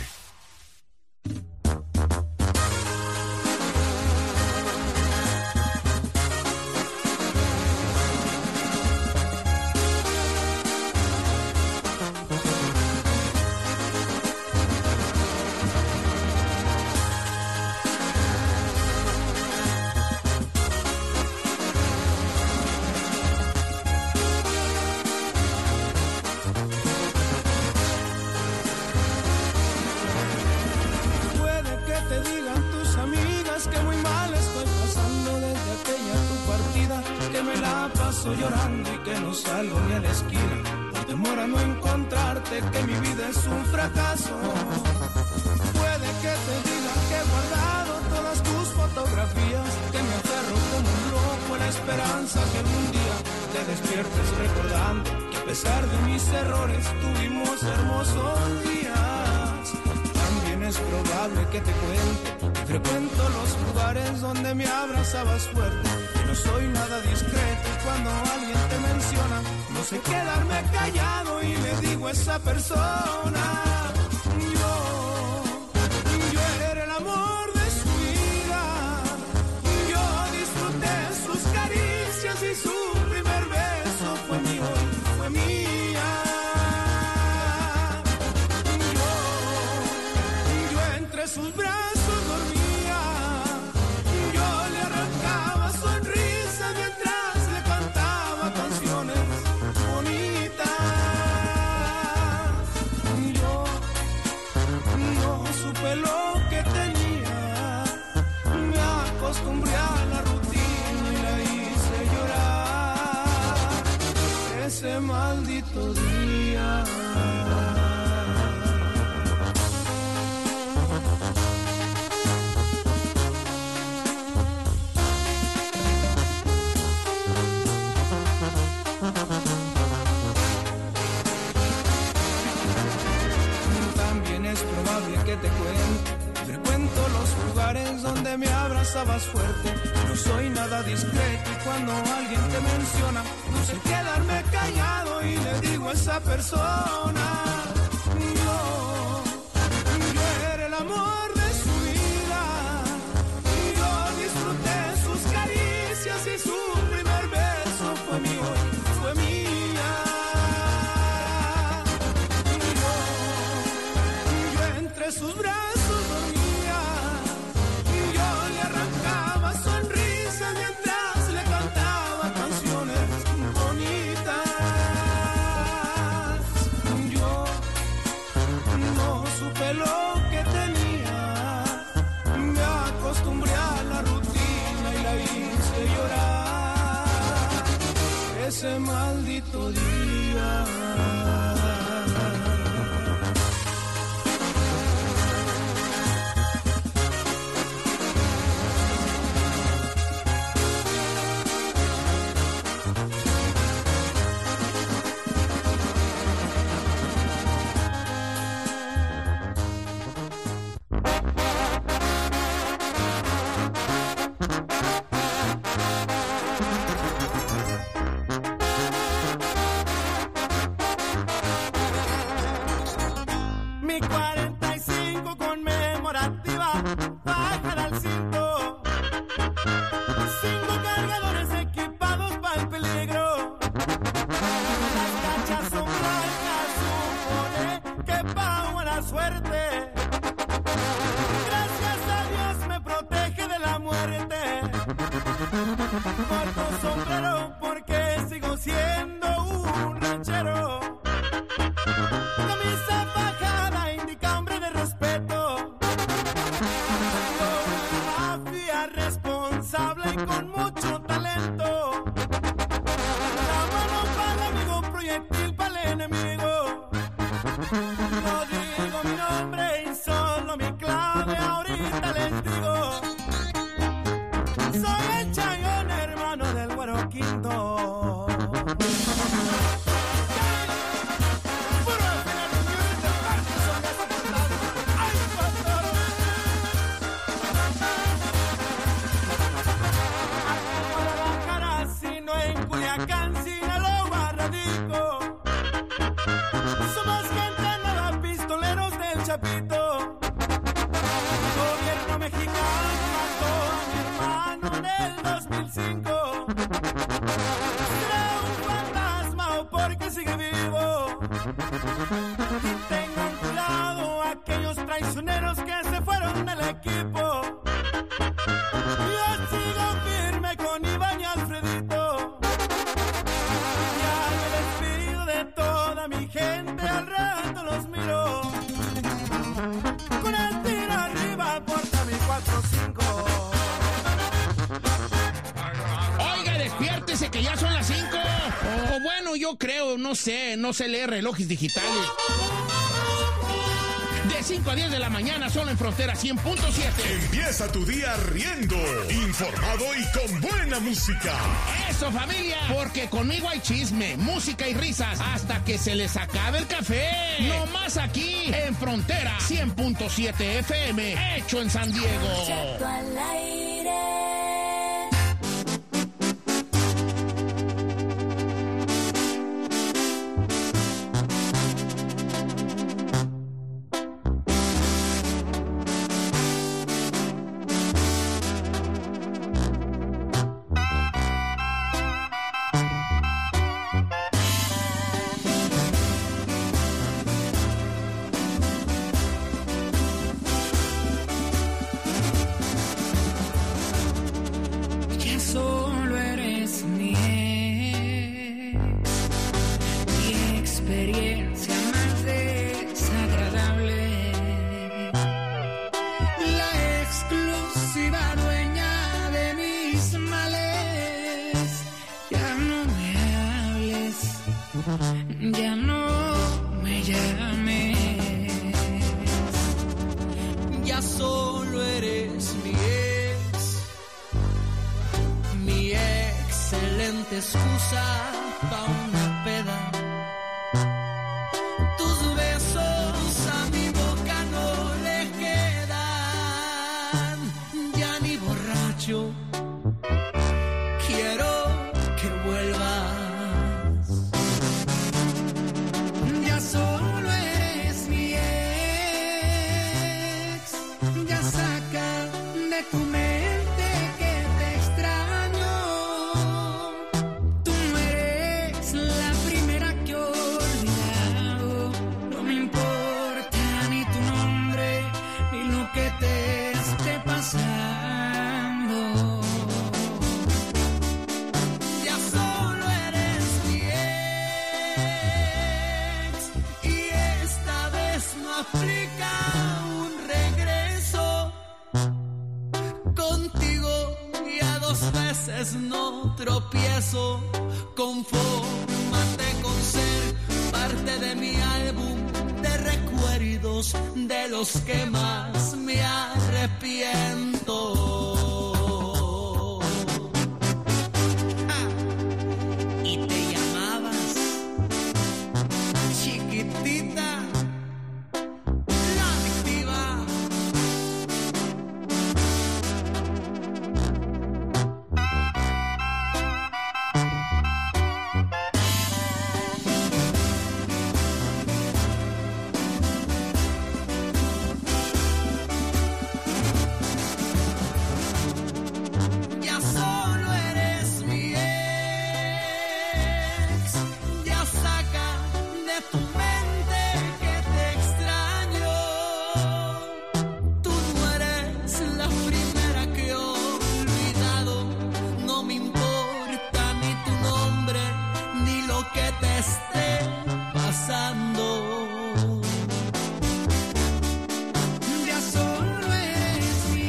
Puede que te digan tus amigas que muy mal estoy pasando desde aquella tu partida, que me la paso llorando y que no salgo ni a la esquina, por temor a no encontrarte, que mi vida es un fracaso. Puede que te digan que he guardado todas tus fotografías, que me aferro como un loco a la esperanza que algún día te despiertes recordando que a pesar de mis errores tuvimos hermosos días. También es probable que te cuente que frecuento los lugares donde me abrazabas fuerte, que no soy nada discreto y cuando alguien te menciona no sé quedarme callado y le digo a esa persona: yo, yo era el amor de su vida, yo disfruté sus caricias y su primer beso fue mío y fue mía. Yo, yo entre sus brazos dormía, yo le arrancaba sonrisas mientras le cantaba canciones bonitas. Yo no supe lo que tenía, me acostumbré a la rutina y la hice llorar ese maldito día. También es probable que te cuente, frecuento los lugares donde me abrazabas fuerte, no soy nada discreto y cuando alguien te menciona no sé quedarme callado y le digo a esa persona: yo, yo era el amor de su vida, yo disfruté sus caricias y su primer beso fue mío y fue mía. Entre sus brazos dormía, yo le arrancaba sonrisas mientras le cantaba canciones bonitas. Yo no supe lo que tenía, me acostumbré a la rutina y la hice llorar ese maldito día. sigo siendo un ranchero. Camisa fajada indica hombre de respeto. Una mafia responsable y con mucho talento. La mano para el amigo, proyectil para el enemigo. No digo mi nombre y solo mi clave, ahorita les digo. Soy el Chayón, hermano del Güero Quinto. Culiacán, Sinaloa, radico. Somos gente nueva, pistoleros del Chapito. Gobierno mexicano mató a mi hermano en el dos mil cinco. Será un fantasma o porque sigue vivo. Y tengan cuidado aquellos traicioneros que se fueron del equipo. Yo sigo firme con Iván y Alfredito. Mi gente al rato los miro. Con el tiro arriba, porta mi cuatro cinco. Oiga, despiértese que ya son las cinco. O bueno, yo creo, no sé, no sé leer relojes digitales. De cinco a diez de la mañana, solo en Frontera cien punto siete. Empieza tu día riendo, informado y con buena música. Eso, familia, porque conmigo hay chisme, música y risas hasta que se les acabe el café. No más aquí en Frontera cien punto siete F M, hecho en San Diego. Cheto al aire. Ya no me llames, ya solo eres mi ex, mi excelente excusa pa' una peda. Tus besos a mi boca no le quedan, ya ni borracho quiero que vuelvas. Solo eres mi ex, ya saca de tu mente que te extraño. Tú no eres la primera que he olvidado. No me importa ni tu nombre, ni lo que te esté pasando. Ya solo eres mi ex. Aplica un regreso contigo y a dos veces no tropiezo. Confórmate con ser parte de mi álbum de recuerdos de los que más me arrepiento. Ah, y te llamabas chiquitita. te esté pasando. Ya solo eres mi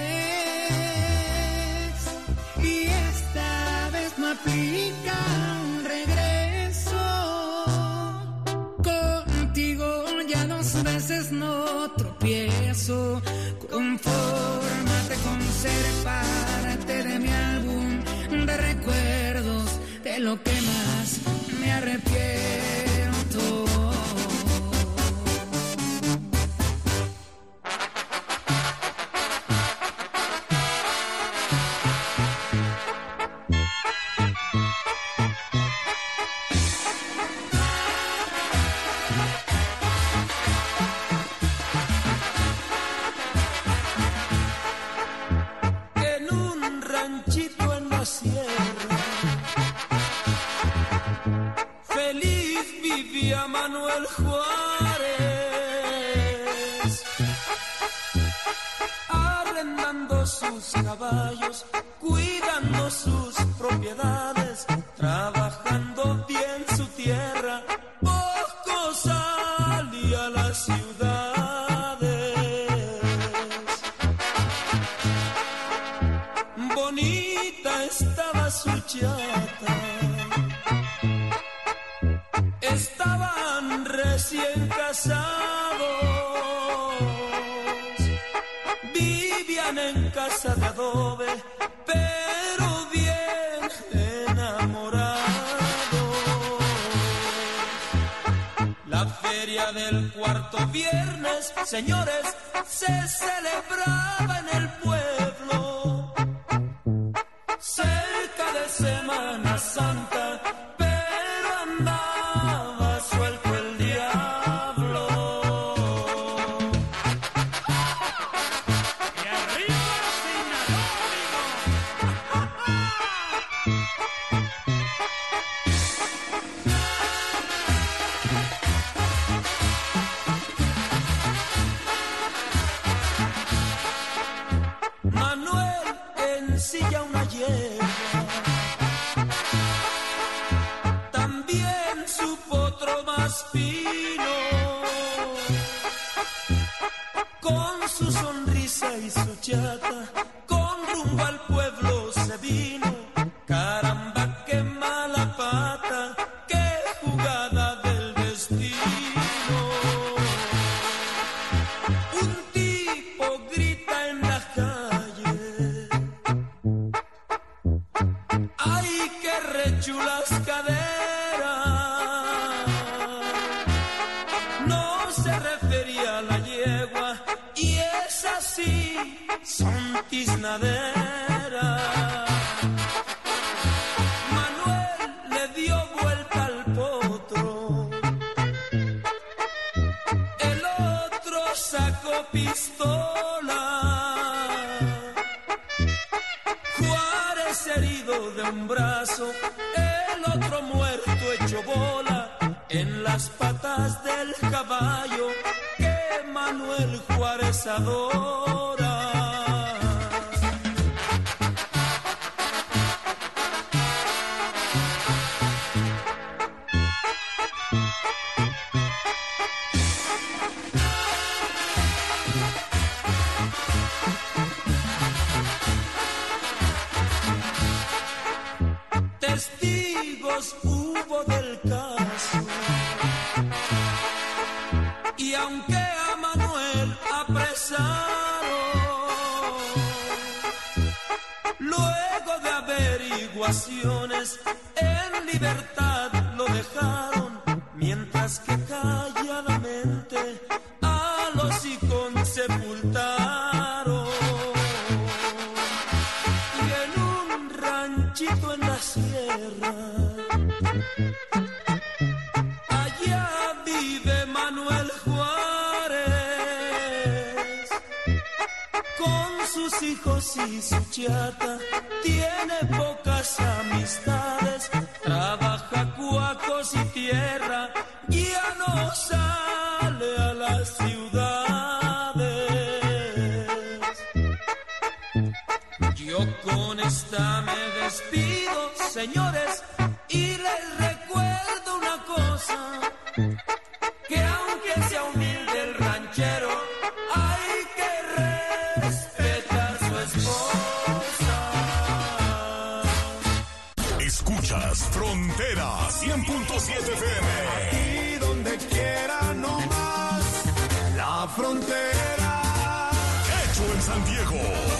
ex y esta vez no aplica un regreso. Contigo ya dos veces no tropiezo. Confórmate con ser parte de mi álbum de recuerdos de lo que más me arrepiento. Manuel Juárez, arrendando sus caballos, cuidando sus propiedades, trabajando bien su tierra, poco salía a las ciudades. Bonita estaba su chata, estaban recién casados, vivían en casa de adobe, pero bien enamorados. La feria del cuarto viernes, señores, se celebraba en el pueblo, cerca de Semana Santa. Con rumbo al pueblo se vino, caramba, qué mala pata, qué jugada del destino. Un tipo grita en la calle, ¡ay, qué rechulas caderas! No se refería a la yegua, y es así, son tiznaderas. Manuel le dio vuelta al potro, el otro sacó pistola. Juárez herido de un brazo, el otro muerto hecho bola en las patas del caballo que Manuel Juárez adora. Testigos hubo del caso, y aunque a Manuel apresaron, luego de averiguaciones en libertad lo dejaron, mientras que calladamente a los hijos sepultaron. Y en un ranchito en la sierra, allá vive Manuel Juárez, con sus hijos y su chata, tiene pocas amistades, trabaja cuacos y tierra, ya no sale a las ciudades. Yo con esta me despido, señores, y les recuerdo un punto siete F M. Aquí donde quiera nomás, la frontera. Hecho en San Diego.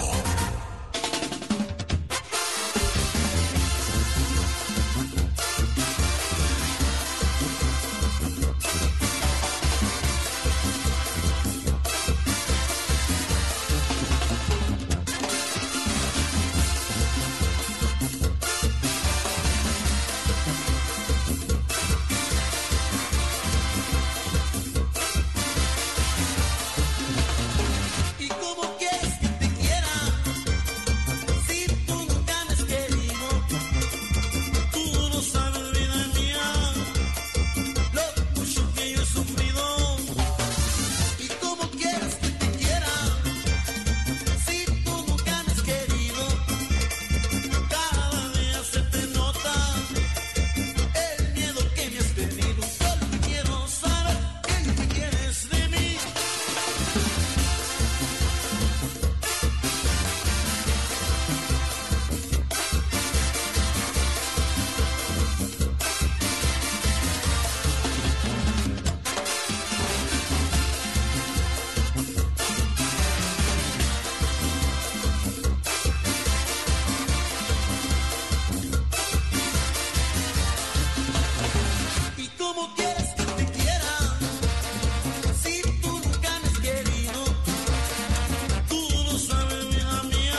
¿Y cómo quieres que te quiera? Si tú nunca me has querido, tú no sabes, vida mía, lo mucho que yo he sufrido. ¿Y cómo quieres que te quiera? Si tú nunca me has querido, cada día se te nota el miedo que me has tenido. Solo quiero saber qué quieres de mí. ¿Y cómo quieres que te quiera? Si tú nunca me has querido, tú no sabes, vida mía,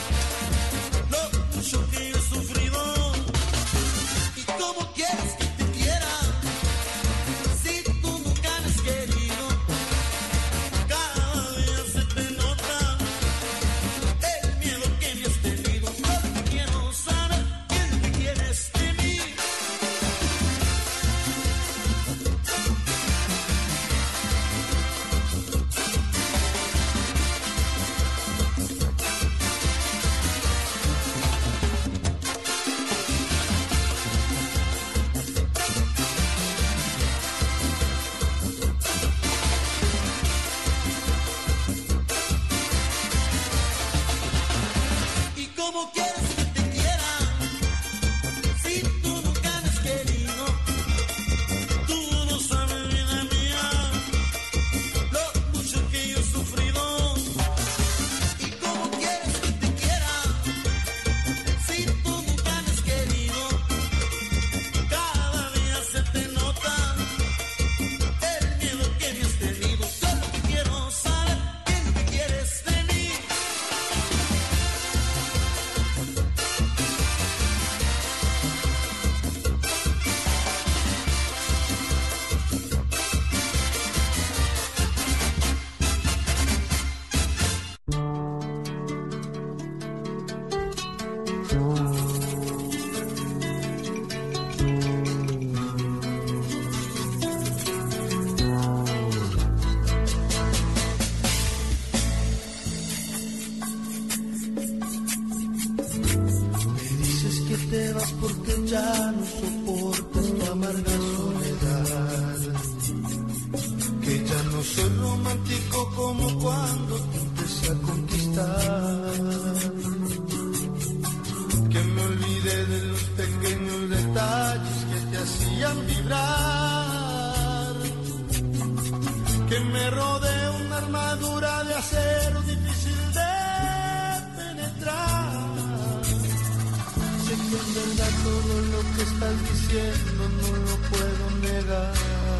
lo mucho que yo he sufrido. ¿Y cómo quieres que te quiera? Si tú nunca me has querido, cada día se te nota el miedo que me has tenido. Solo quiero saber qué quieres de mí. ¿Y cómo quieres que te quiera? Si tú nunca me has querido, tú no sabes, vida mía, lo mucho que yo he sufrido. ¿Y cómo quieres que te quiera? Si tú nunca me has querido, cada día se te nota el miedo que me has tenido. Solo quiero saber qué quieres de mí. Me dices que te vas porque ya no soportas tu amarga soledad, que ya no soy romántico como cuando te empecé a conquistar, que me olvidé de los pequeños detalles que te hacían vibrar, que me rodea una armadura de acero difícil de penetrar. Sé que en verdad todo lo que estás diciendo no lo puedo negar,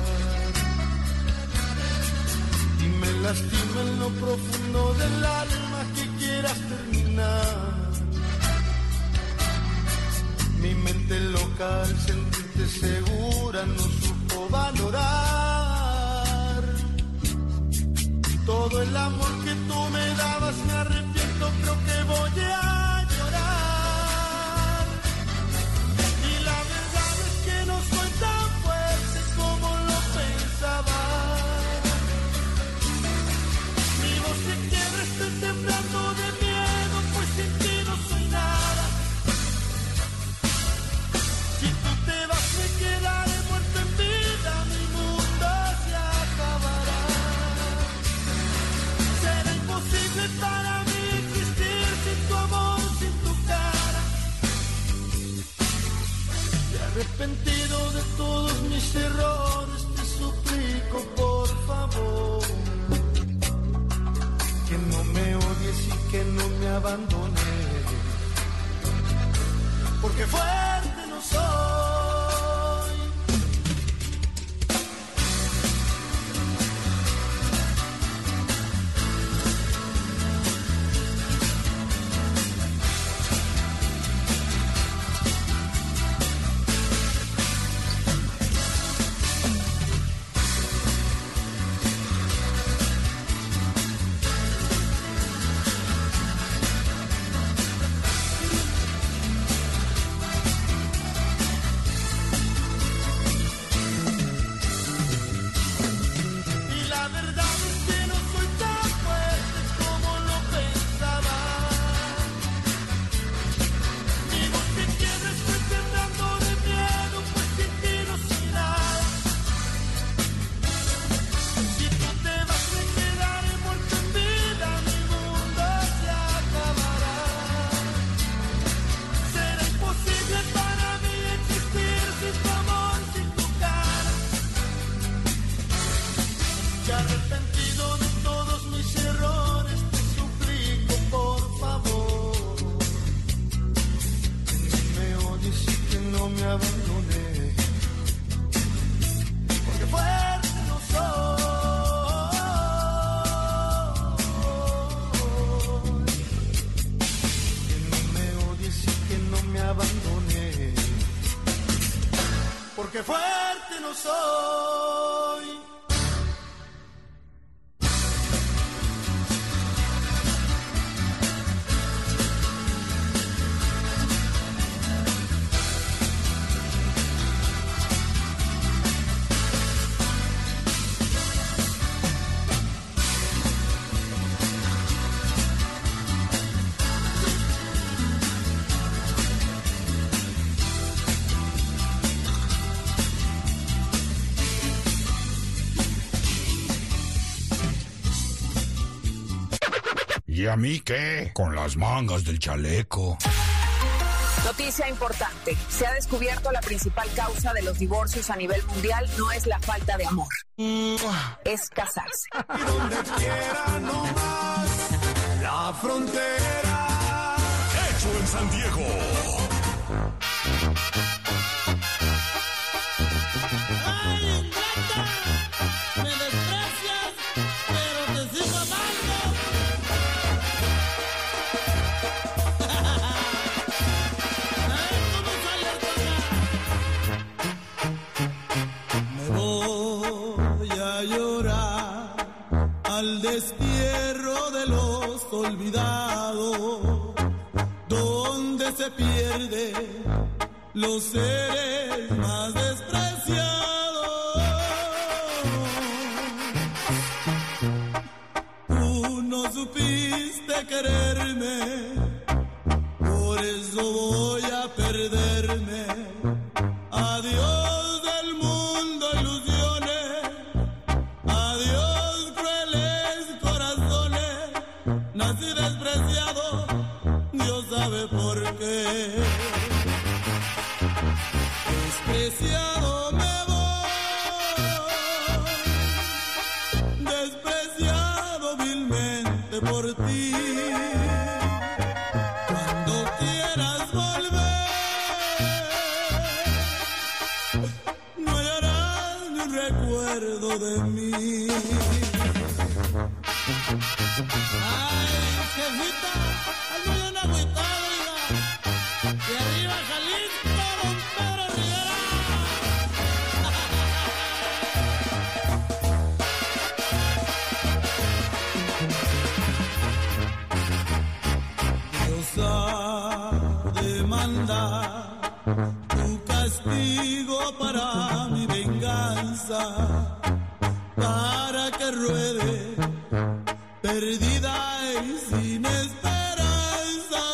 y me lastima en lo profundo del alma que quieras terminar. Mi mente loca al sentirte segura no supo valorar todo el amor que tú me dabas. Me arrepiento, creo que voy a llorar, y la verdad es que no soy tan fuerte como lo pensaba. Mi voz se quiebra, estoy temblando de miedo, pues sin ti no soy nada. Si tú te vas me quedaré muerto en vida, mi mundo se acabará. abandoné, porque fuerte no soy. Porque fuerte no soy. ¿Y a mí qué? Con las mangas del chaleco. Noticia importante. Se ha descubierto la principal causa de los divorcios a nivel mundial no es la falta de amor. Es casarse. Y donde quiera nomás, la frontera. Hecho en San Diego. ¡Ay, ingrata! Me desprecias, pero te sigo amando. Al destierro de los olvidados, donde se pierden los seres más despreciados. Tú no supiste quererme, por eso voy a perderme. Adiós del mundo, ilusiones. Adiós, crueles corazones. Nací despreciado, Dios sabe por qué. Despreciado me voy, despreciado vilmente por ti. Cuando quieras volver, no hallarás ni un recuerdo de mí. Ay, jefita, hazme una agüita, oiga. De arriba Jalisco, don Pedro Rivera. Dios ha de mandar tu castigo para mi venganza, para que ruede perdida y sin esperanza.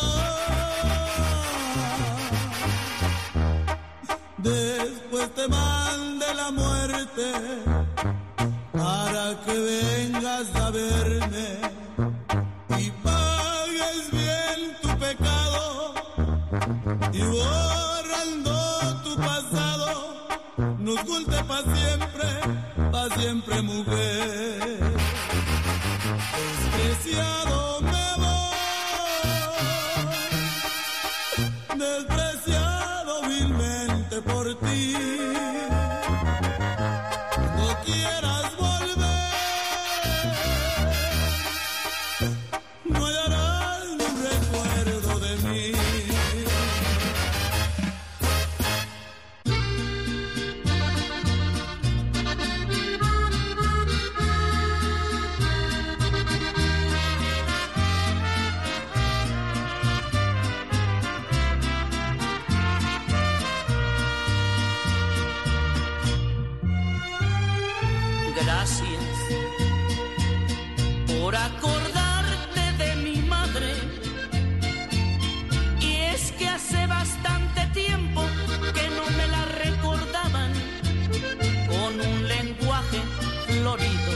Después te mande la muerte para que vengas a verme y pagues bien tu pecado y borrando tu pasado nos oculte pa' siempre, pa' siempre, mujer. Despreciado me voy, Gracias por acordarte de mi madre. Y es que hace bastante tiempo que no me la recordaban con un lenguaje florido.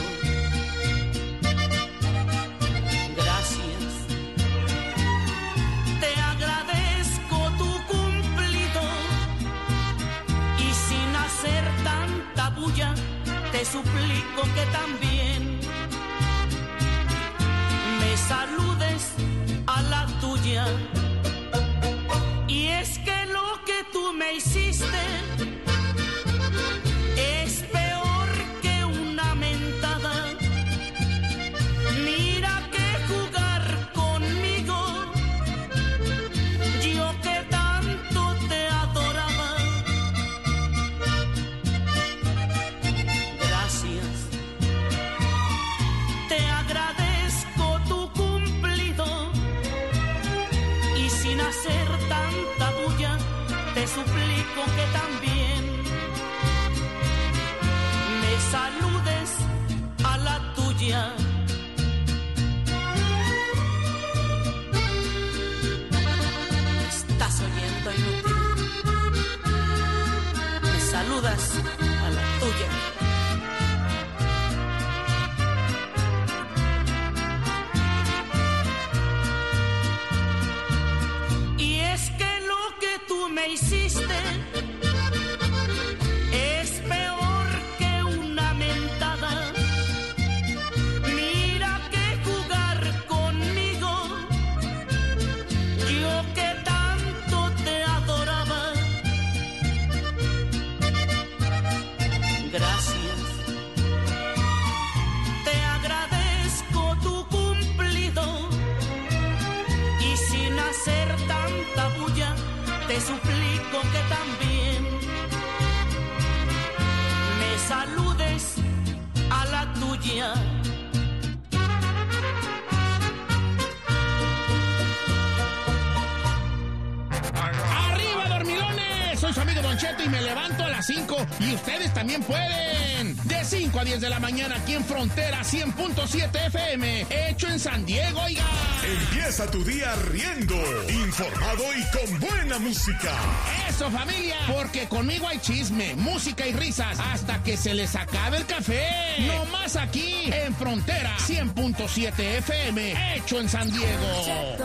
Gracias, te agradezco tu cumplido y sin hacer tanta bulla te suplico que también me saludes a la tuya. Y es que lo que tú me hiciste es peor que una mentada. Mira que jugar conmigo, yo que tanto te adoraba. Gracias, te agradezco tu cumplido y sin hacer tanta bulla te suplico que también me saludes a la tuya. ¿Estás oyendo, inútil? Me saludas a la tuya. Y es que lo que tú me hiciste es peor que una mentada. Mira que jugar conmigo, yo que tanto te adoraba. Gracias, te agradezco tu cumplido y sin hacer tanta bulla te suplico que también me saludes a la tuya. ¡Arriba, dormilones! Soy su amigo Don Cheto y me levanto a las cinco y ustedes también pueden. De cinco a diez de la mañana aquí en Frontera cien punto siete F M, hecho en San Diego, oiga. Empieza tu día riendo, informado y con buena música. Eso, familia, porque conmigo hay chisme, música y risas hasta que se les acabe el café. No más aquí en Frontera cien punto siete F M, hecho en San Diego.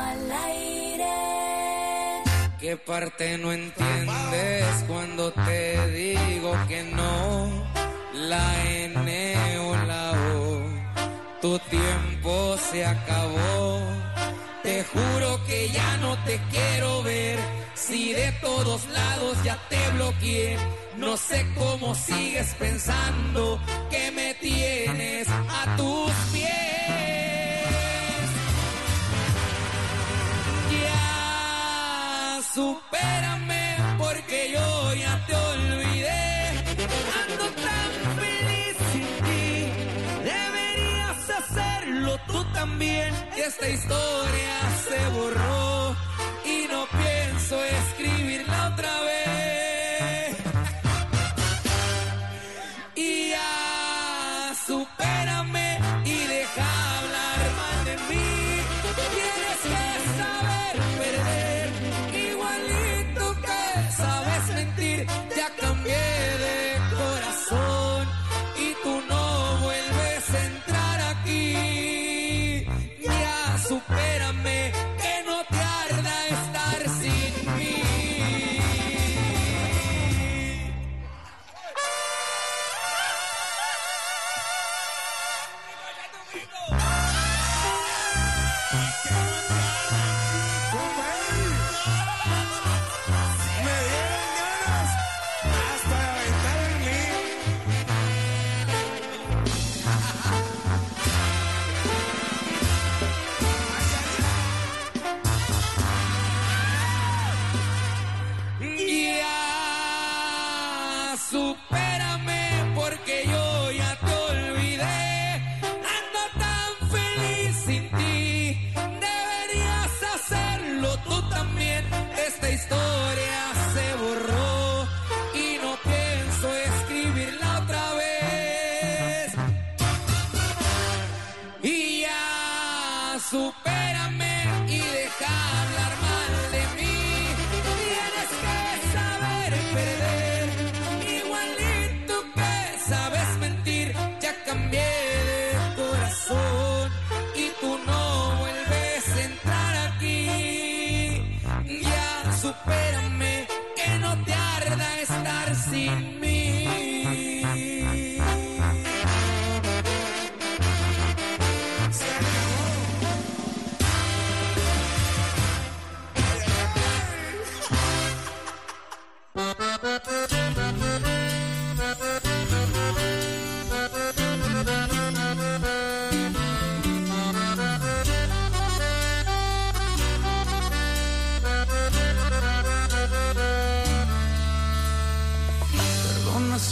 ¿Qué parte no entiendes cuando te digo que no? La N o la O, tu tiempo se acabó. Te juro que ya no te quiero ver. Si de todos lados ya te bloqueé, no sé cómo sigues pensando que me tienes a tus pies. Ya supérame porque yo ya te olvidé. Ando tan feliz sin ti, deberías hacerlo tú también. Esta historia se borró y no pienso escribirla otra vez. Y ya supérame y deja hablar mal de mí. Tienes que saber perder, igualito que sabes mentir. Ya cambié de corazón y tú no vuelves a entrar aquí. Ya supérame, que no te arda estar sin mí.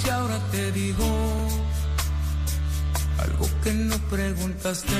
si ahora te digo algo que no preguntaste?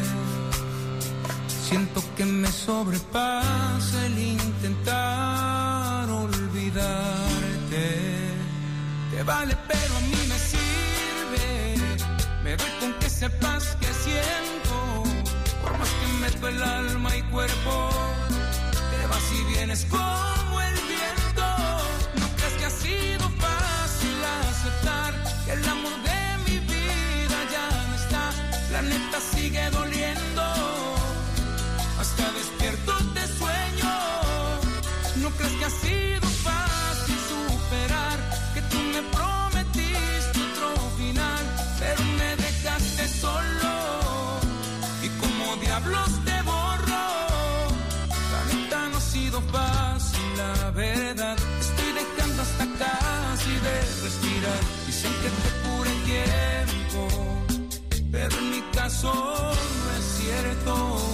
Siento que me sobrepasa el intentar olvidarte. Te vale, pero a mí me sirve. Me doy con que sepas que siento. Por más que meto el alma y cuerpo, te vas y vienes como el viento. No creas que ha sido fácil aceptar que el amor de mi vida ya no está. La neta sigue doliendo. Hasta despierto te sueño. No creas que ha sido fácil superar que tú me prometiste otro final, pero me dejaste solo. Y como diablos te borro. La neta no ha sido fácil, la verdad. Estoy dejando hasta casi de respirar. Dicen que te cura el tiempo, pero en mi caso no es cierto.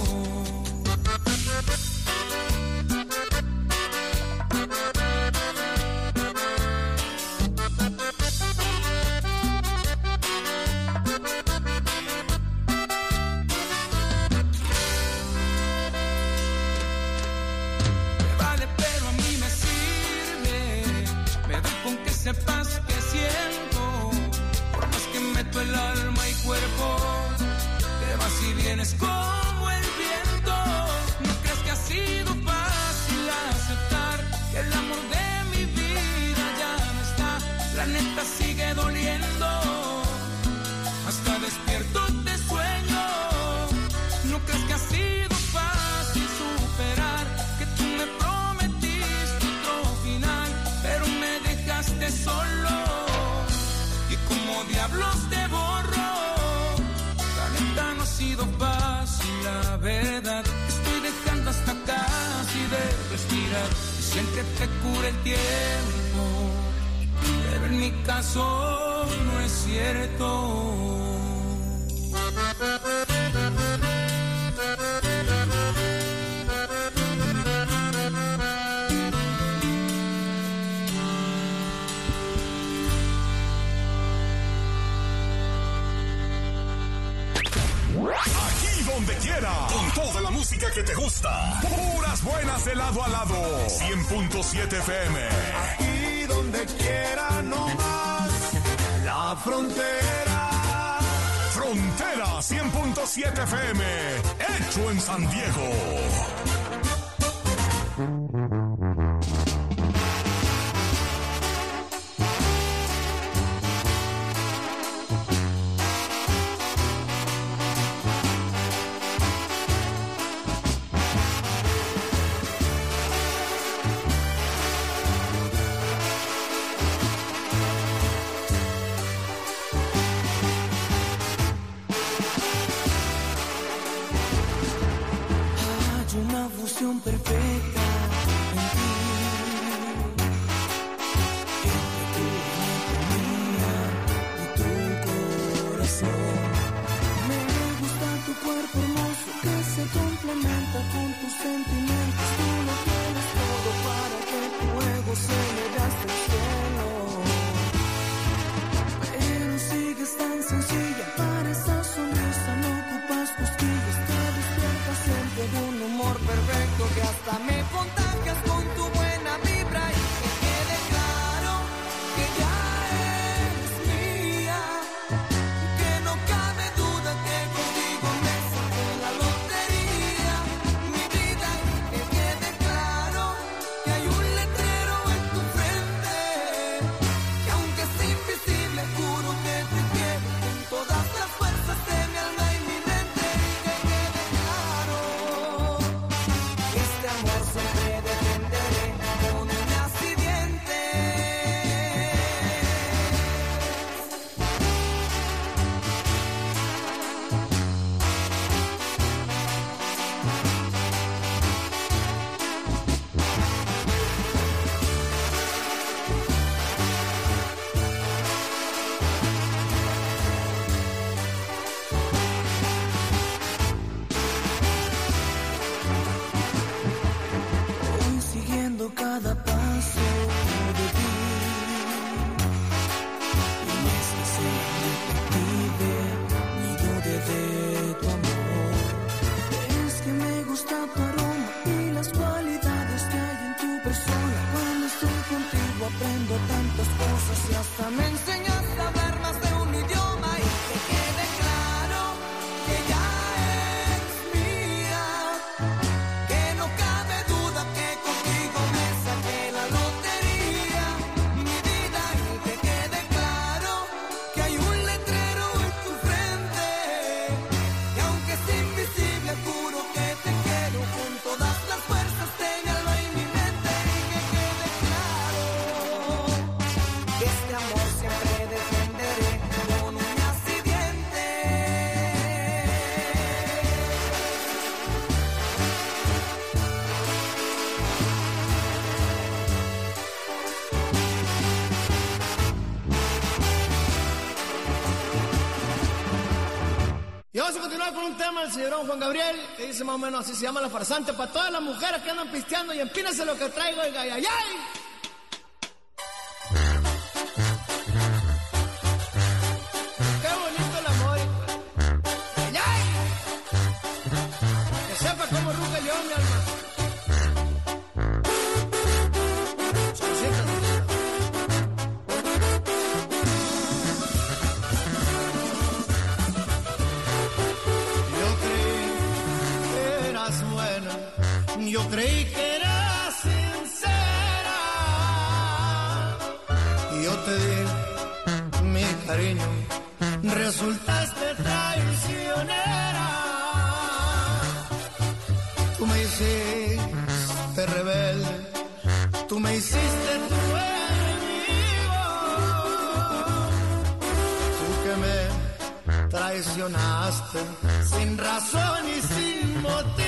Sepas que siento, por más que meto el alma y cuerpo, te vas y vienes como el viento. No creas que ha sido fácil aceptar que el amor de mi vida ya no está. La neta sigue doliendo. Hasta despierto te sueño. No creas que ha sido fácil superar que tú me prometiste otro final, pero me dejaste solo. Y como diablos te borro. La neta no ha sido fácil, la verdad. Estoy dejando hasta casi de respirar. Dicen que te cura el tiempo, pero en mi caso no es cierto. Aquí donde quiera, con toda la música que te gusta. Puras buenas de lado a lado. cien punto siete F M. Aquí donde quiera, no más. La frontera. Frontera cien punto siete F M. Hecho en San Diego. Perfecta en ti, entre tu anatomía y tu corazón. Me gusta tu cuerpo hermoso que se complementa con tus sentimientos. Tú lo tienes todo para que tu ego se eleve hasta el cielo. Pero sigues tan sencilla, para esa sonrisa no ocupas cosquillas. Te despiertas siempre de un humor perfecto que hasta me contagias con tu buena vibra. Y que quede claro que ya eres mía, que no cabe duda que contigo me saqué la lotería. Mi vamos a continuar con un tema del señor Juan Gabriel, que dice más o menos así, se llama La Farsante, para todas las mujeres que andan pisteando y empínense lo que traigo, y ay, ay, ay. Qué bonito el amor, ay, ay. Que sepa cómo ruge yo, mi alma. Yo creí que eras sincera y yo te di mi cariño, resultaste traicionera. Tú me hiciste rebelde, tú me hiciste tu enemigo, tú que me traicionaste sin razón y sin motivo.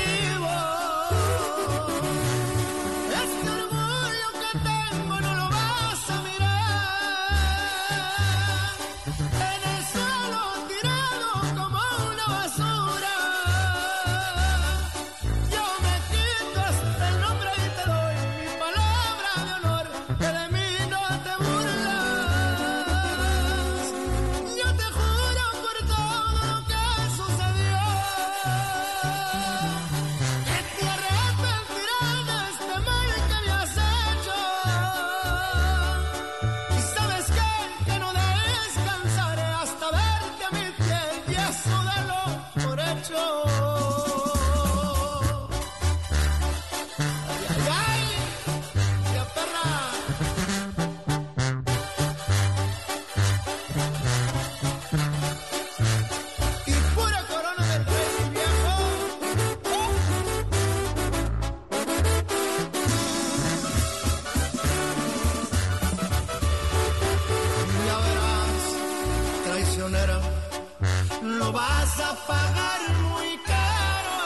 Lo vas a pagar muy caro.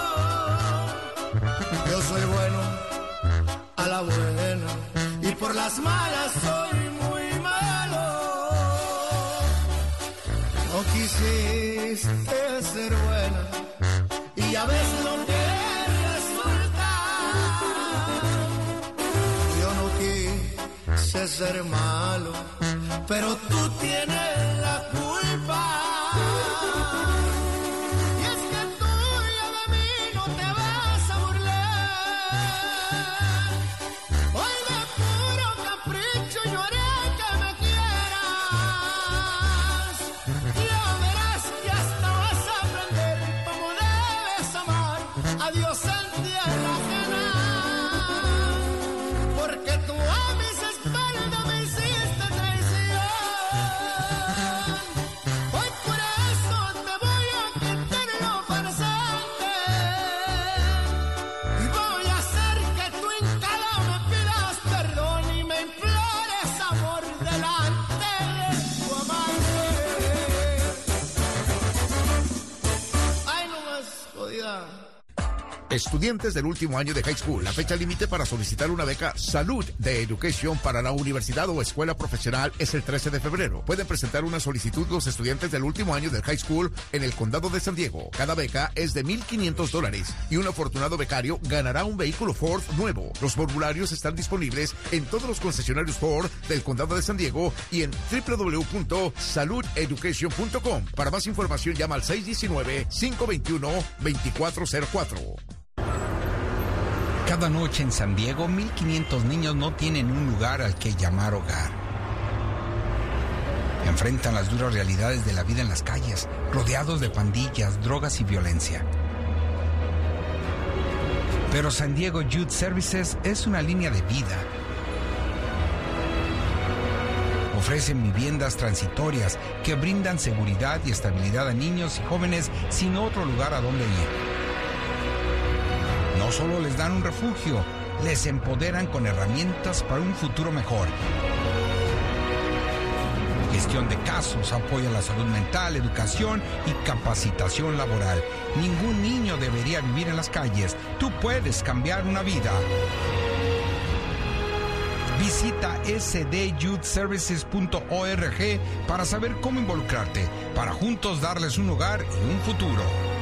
Yo soy bueno a la buena y por las malas soy muy malo. No quisiste ser buena y a veces lo que resulta. Yo no quise ser malo, pero tú tienes la culpa. Y es que tú ya de mí no te vas a burlar. Hoy de puro capricho yo haré que me quieras. Ya verás que hasta vas a aprender cómo debes amar a Dios en tierra ajena. Porque tú a mis espaldas me hiciste traición. Hoy por eso te voy a quitar lo farsante y voy a hacer que tú hincado me pidas perdón y me implores amor delante de tu amante. Ay, no más jodida. Estudiantes del último año de high school, la fecha límite para solicitar una beca Salud de Education para la universidad o escuela profesional es el trece de febrero. Pueden presentar una solicitud los estudiantes del último año del high school en el condado de San Diego. Cada beca es de mil quinientos dólares y un afortunado becario ganará un vehículo Ford nuevo. Los formularios están disponibles en todos los concesionarios Ford del condado de San Diego y en w w w punto salud education punto com. Para más información llama al seis uno nueve, cinco dos uno, dos cuatro cero cuatro. Cada noche en San Diego, mil quinientos niños no tienen un lugar al que llamar hogar. Enfrentan las duras realidades de la vida en las calles, rodeados de pandillas, drogas y violencia. Pero San Diego Youth Services es una línea de vida. Ofrecen viviendas transitorias que brindan seguridad y estabilidad a niños y jóvenes sin otro lugar a donde ir. No solo les dan un refugio, les empoderan con herramientas para un futuro mejor. Gestión de casos, apoyo a la salud mental, educación y capacitación laboral. Ningún niño debería vivir en las calles. Tú puedes cambiar una vida. Visita s d youth services punto org para saber cómo involucrarte, para juntos darles un hogar y un futuro.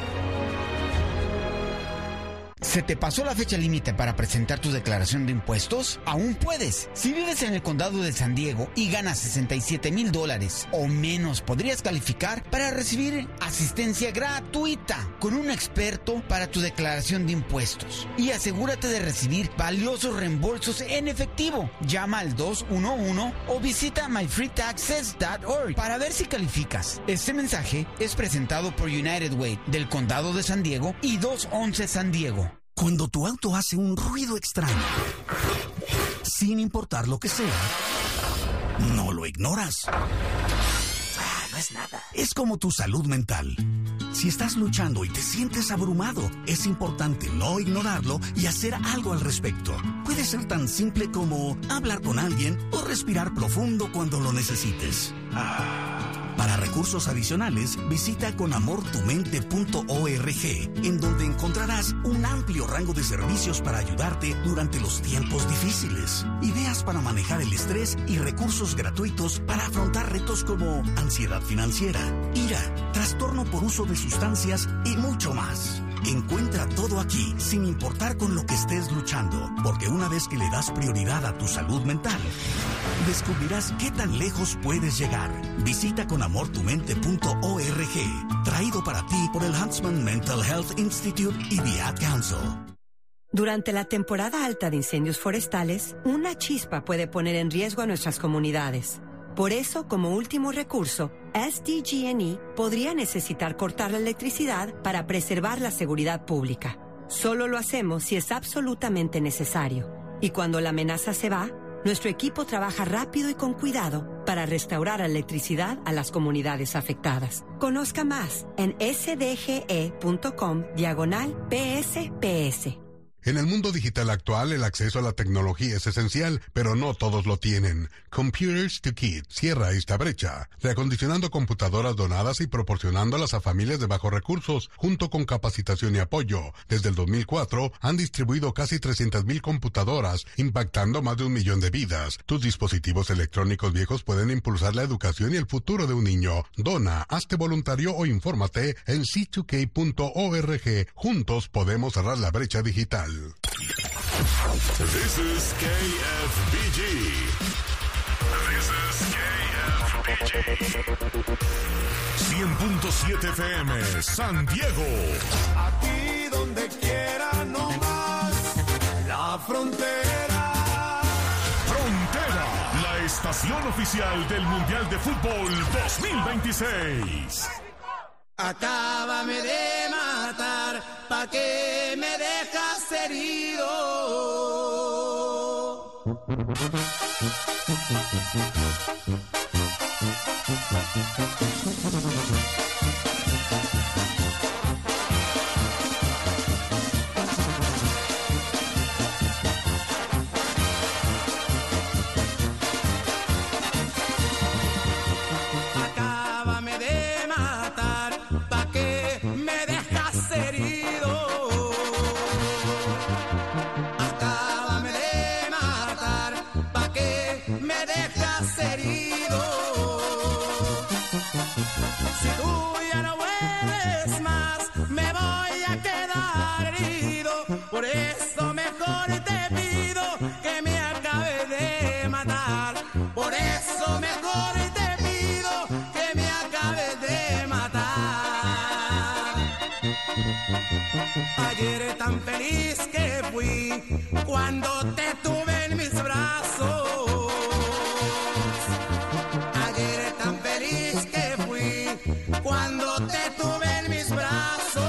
¿Se te pasó la fecha límite para presentar tu declaración de impuestos? Aún puedes. Si vives en el condado de San Diego y ganas sesenta y siete mil dólares o menos, podrías calificar para recibir asistencia gratuita con un experto para tu declaración de impuestos. Y asegúrate de recibir valiosos reembolsos en efectivo. Llama al dos uno uno o visita my free taxes punto org para ver si calificas. Este mensaje es presentado por United Way del condado de San Diego y dos once San Diego. Cuando tu auto hace un ruido extraño, sin importar lo que sea, no lo ignoras. Ah, no es nada. Es como tu salud mental. Si estás luchando y te sientes abrumado, es importante no ignorarlo y hacer algo al respecto. Puede ser tan simple como hablar con alguien o respirar profundo cuando lo necesites. Ah. Para recursos adicionales, visita con amor tu mente punto org, en donde encontrarás un amplio rango de servicios para ayudarte durante los tiempos difíciles, ideas para manejar el estrés y recursos gratuitos para afrontar retos como ansiedad financiera, ira, trastorno por uso de sustancias y mucho más. Encuentra todo aquí, sin importar con lo que estés luchando, porque una vez que le das prioridad a tu salud mental, descubrirás qué tan lejos puedes llegar. Visita con amor tu mente punto org, traído para ti por el Huntsman Mental Health Institute y The Ad Council. Durante la temporada alta de incendios forestales, una chispa puede poner en riesgo a nuestras comunidades. Por eso, como último recurso, S D G and E podría necesitar cortar la electricidad para preservar la seguridad pública. Solo lo hacemos si es absolutamente necesario. Y cuando la amenaza se va, nuestro equipo trabaja rápido y con cuidado para restaurar la electricidad a las comunidades afectadas. Conozca más en sdge.com diagonal PSPS. En el mundo digital actual, el acceso a la tecnología es esencial, pero no todos lo tienen. Computers to Kids cierra esta brecha, reacondicionando computadoras donadas y proporcionándolas a familias de bajos recursos, junto con capacitación y apoyo. Desde el dos mil cuatro, han distribuido casi trescientas mil computadoras, impactando más de un millón de vidas. Tus dispositivos electrónicos viejos pueden impulsar la educación y el futuro de un niño. Dona, hazte voluntario o infórmate en c dos k punto org. Juntos podemos cerrar la brecha digital. This is K F B G. This is K F B G. cien punto siete F M, San Diego. Aquí donde quiera, no más. La frontera. Frontera, la estación oficial del Mundial de Fútbol dos mil veintiséis. Acábame de matar, pa' que me dejas herido. Acábame de matar, pa' que me dejas herido. Acábame de matar, pa' que me dejas herido. Si tú ya no vuelves más, me voy a quedar herido. Por eso mejor te pido que me acabes de matar. Por eso mejor te pido que me acabes de matar. Ayer tan feliz que fui cuando te tuve en mis brazos. Ayer tan feliz que fui cuando te tuve en mis brazos.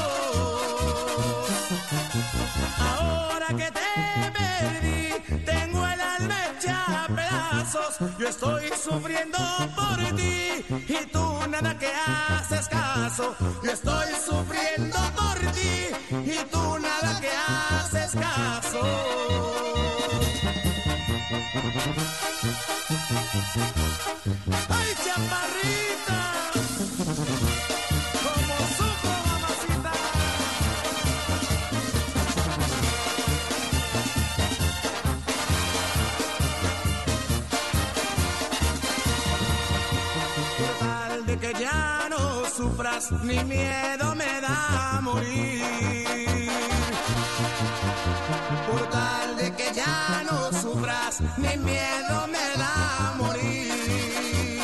Ahora que te perdí, tengo el alma hecha a pedazos. Yo estoy sufriendo por ti y tú nada que haces caso. Yo estoy sufriendo por ti y tú nada que haces caso. ¡Ay, chaparrita! ¡Como supo, mamacita! sufras, ni miedo me da morir. Por tal de que ya no sufras, ni miedo me da morir.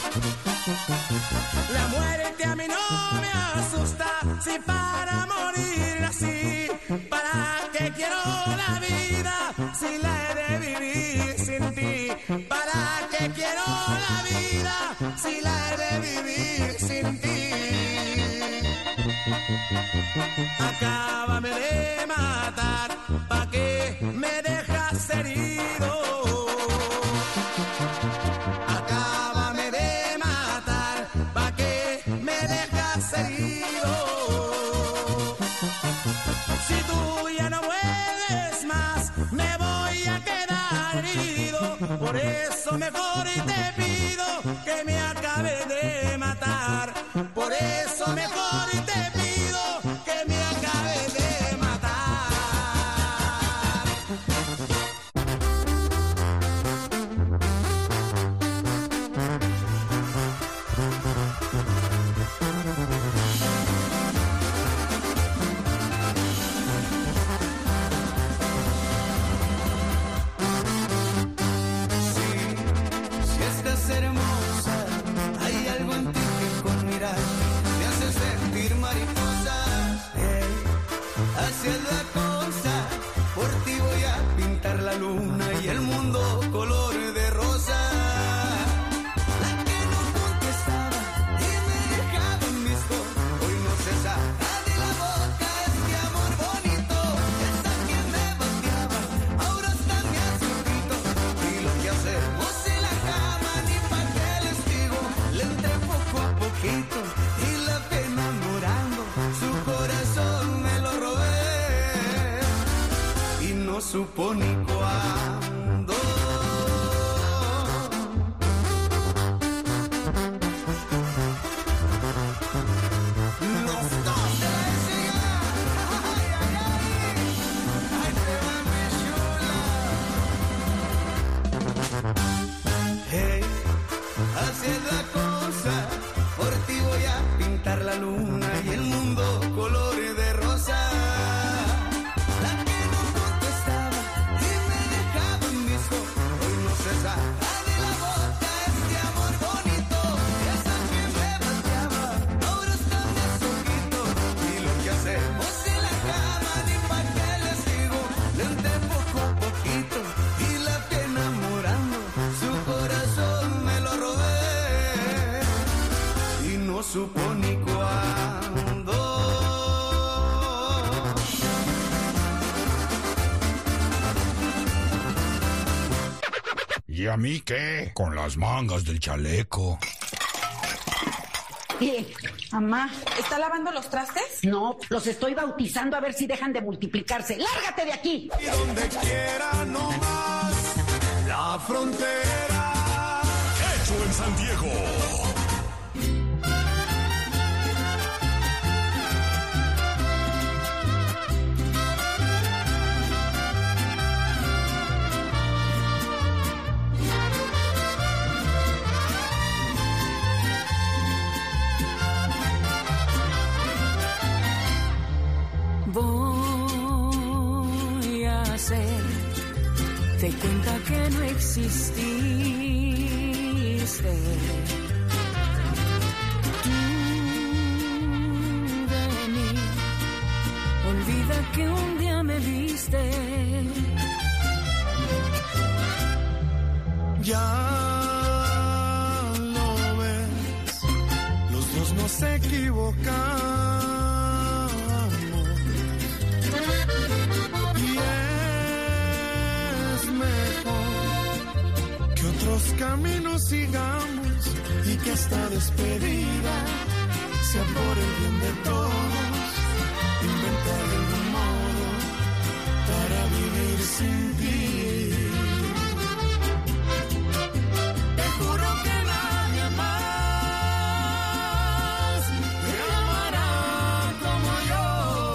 La muerte a mí no me asusta, si para morir así, ¿para qué quiero la vida si la he de vivir sin ti? ¿Para qué quiero la vida si la he de vivir sin ti? Acábame de matar, ¿pa' qué me dejas herido? Acábame de matar, ¿pa' qué me dejas herido? Si tú ya no vuelves más, me voy a quedar herido. Por eso mejor te pido que me acabe de matar. Por eso mejor te pido que me acabe de matar. Si estás hermosa, hay algo en ti que con mirar me hace sentir mariposa. Hey, así es la cosa, por ti voy a pintar la luna y el mundo color de rosa. La que no contestaba y me dejaba en visto, hoy no se saca de la boca este amor bonito. Esa que me bateaba, ahora está mi azulito. Y lo que hacemos en la cama, ni pa' qué les digo, le entré poco a poquito y la fui enamorando. Su corazón me lo robé y no supo ni cuándo. Los dos se decían, ay, ay, ay, ay, te va mi chula. Hey, así es la cosa, por ti voy a pintar la luna y el mundo color de rosa. La que no contestaba y me dejaba en visto, hoy no se saca de la boca este amor bonito. Esa que me bateaba, ahora está mi azulito. Y lo que hacemos en la cama, ni pa' qué les digo, le entré poco a poquito y la fui enamorando. Su corazón me lo robé y no supo ni cuándo. ¿Y a mí qué? Con las mangas del chaleco. ¿Qué? Mamá. ¿Está lavando los trastes? No, los estoy bautizando a ver si dejan de multiplicarse. ¡Lárgate de aquí! Y donde quiera no más, la frontera. Hecho en San Diego. Voy a hacerte cuenta que no exististe. Tú de mí, olvida que un día me viste. Ya lo ves, los dos nos equivocamos. Y es mejor que otros caminos sigamos y que esta despedida sea por el bien de todos. Inventar algún modo para vivir sin ti. Te juro que nadie más te amará como yo.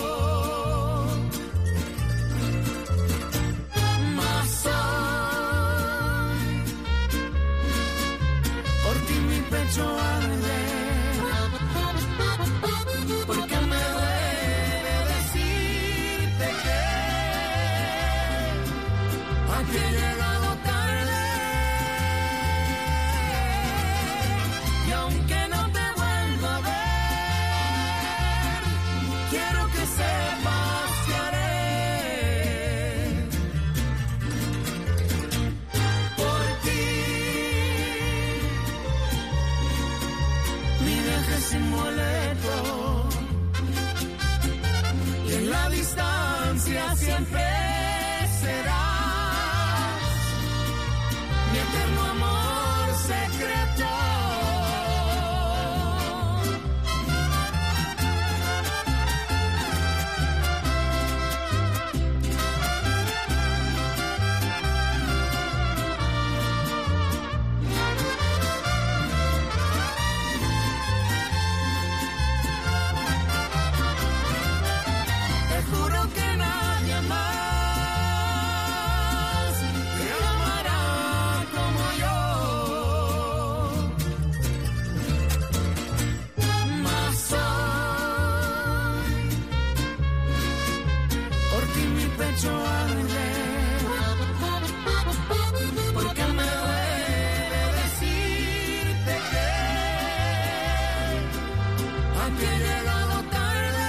Más hoy, por ti mi pecho arde. sin boleto. Y en la distancia siempre serás mi eterno amor secreto. Juro que nadie más te amará como yo. Mas hoy por ti mi pecho arde, porque me duele decirte que aquí he llegado tarde.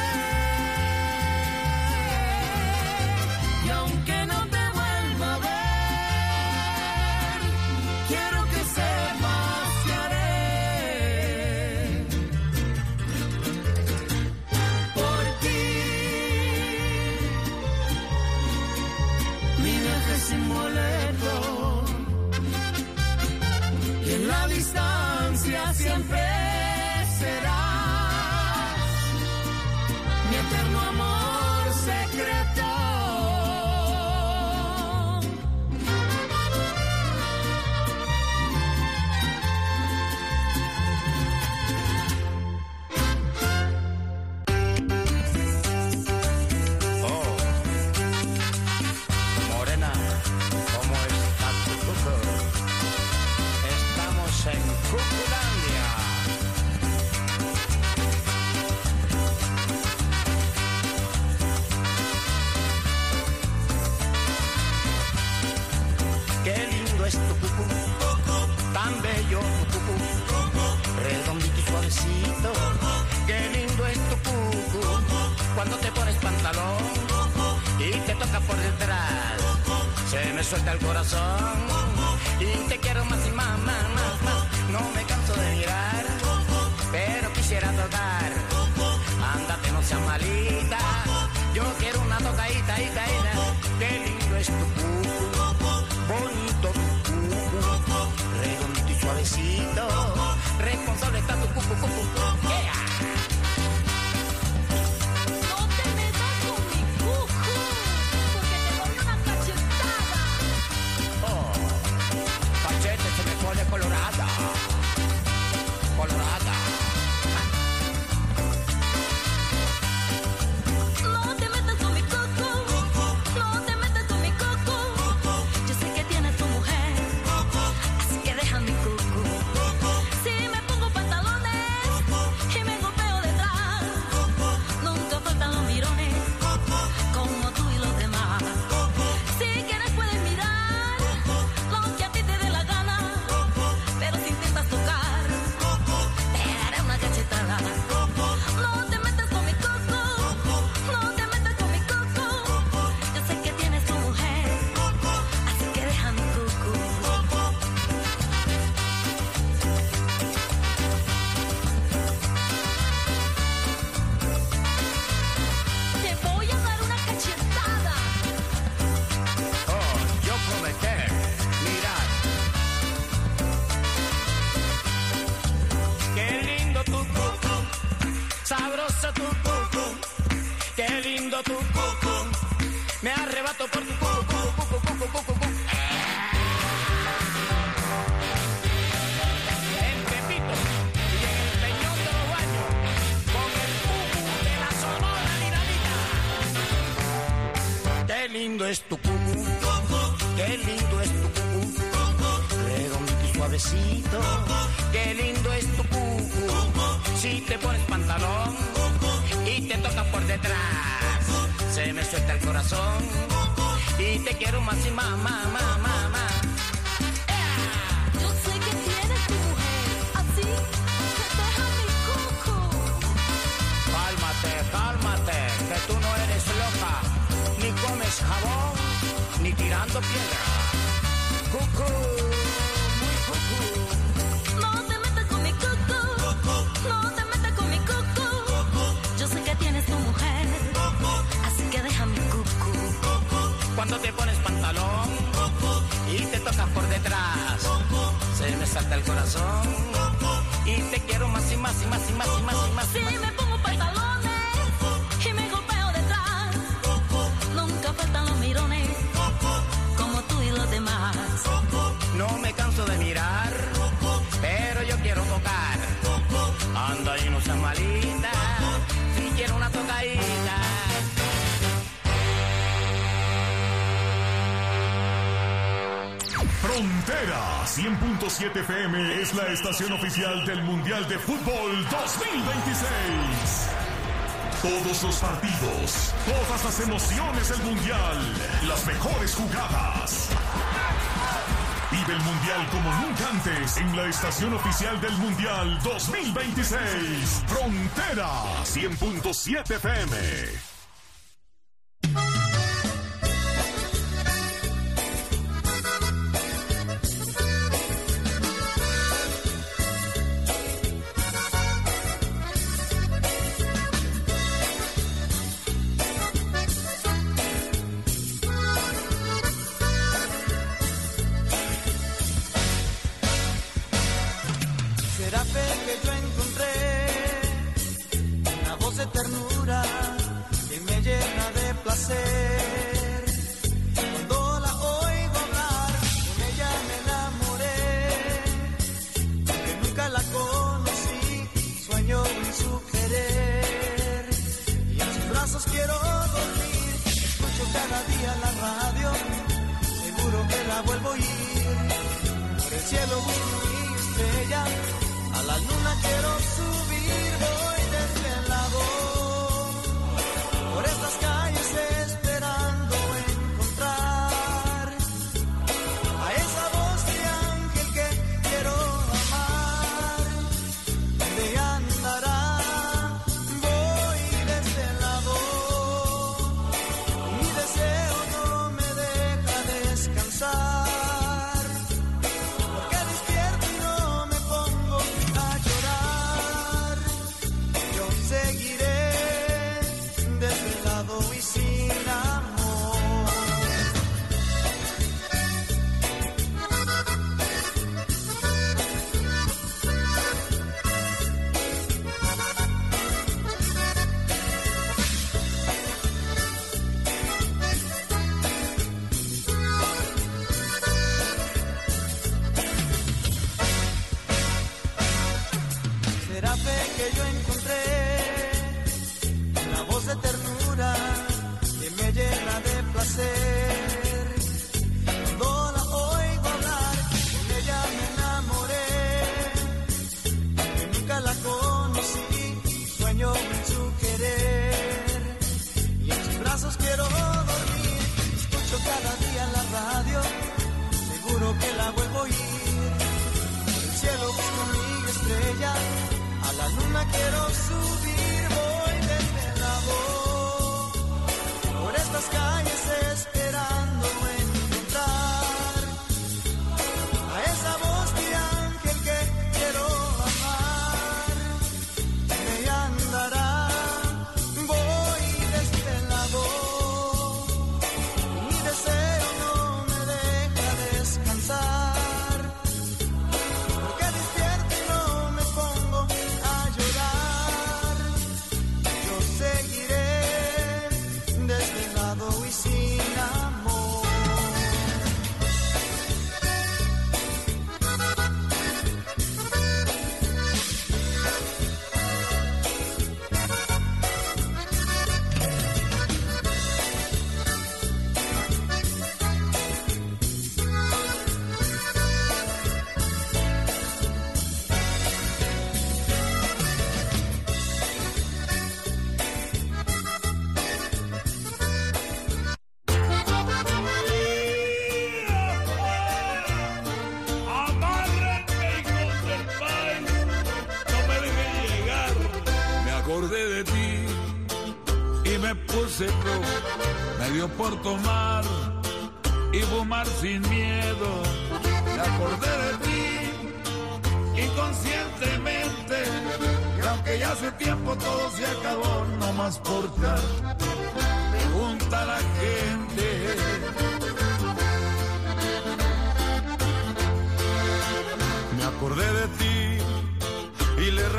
Y aunque no te vuelva a ver, quiero que sepas que haré por ti mi viaje sin boleto. Y en la distancia siempre serás mi eterno amor secreto. Morena, ¿cómo está tu cuco? Estamos en Cuculandia. Qué lindo es tu cucu, tan bello tu cucu, redondito y suavecito. Qué lindo es tu cucu, cuando te pones pantalón y te toca por detrás, se me suelta el corazón y te quiero más y más, más, más, más. No me canso de mirar, pero quisiera tocar. Ándate, no seas malita, yo quiero una tocadita, ita, ita. Qué lindo es tu cucu, bonito tu cucu, redondito y suavecito. Responsable está tu cucu, cucu, yeah. No te metas con mi cucu, porque te doy una cachetada. Oh, cachete se me pone colorada, colorada. No te metas con mi cucu, no te metas con mi cucu. Yo sé que tienes tu mujer, así que deja mi cucu. Si me pongo pantalones y me golpeo detrás, nunca faltan los mirones, como tú y los demás. Si quieres puedes mirar lo que a ti te dé la gana, pero si intentas tocar, te daré una cachetada. No te metas con mi cucu, no te metas con mi cucu. Yo sé que tienes tu mujer, así que deja mi cucu. Te voy a dar una cachetada. Oh, yo prometer, mirar. Qué lindo tu cucu, sabroso tu cucu. Qué lindo tu cucu, me arrebato por tu cucu, cucu, cucu, cucu, cucu, cucu. En Pepito y en el Peñón de los Baños, con el cucu de la Sonora Dinamita. Qué lindo es tu cucu, qué lindo es tu cucu, redondito y suavecito. Qué lindo es tu cucu, si te pones pantalón y te toca por detrás, se me suelta el corazón y te quiero más y más, más, más, más, más. Yo sé que tienes tu mujer, así que deja mi cucu. Cálmate, cálmate, que tú no eres loca, ni comes jabón, ni tirando piedra. Cucú, muy cucú. No te metas con mi cucu, no te metas salta el corazón. Y te quiero más y más y más y más y más y más. Si me pongo pantalones y me golpeo detrás, nunca faltan los mirones como tú y los demás. No me canso de mirar, pero yo quiero tocar. Anda y no seas malita, si quiero una tocadita. Frontera cien punto siete F M es la estación oficial del Mundial de Fútbol dos mil veintiséis. Todos los partidos, todas las emociones del Mundial, las mejores jugadas. Vive el Mundial como nunca antes en la estación oficial del Mundial dos mil veintiséis. Frontera cien punto siete F M. Me dio por tomar y fumar sin miedo. Me acordé de ti inconscientemente, y aunque ya hace tiempo todo se acabó, no más por ya. Pregunta a la gente. Me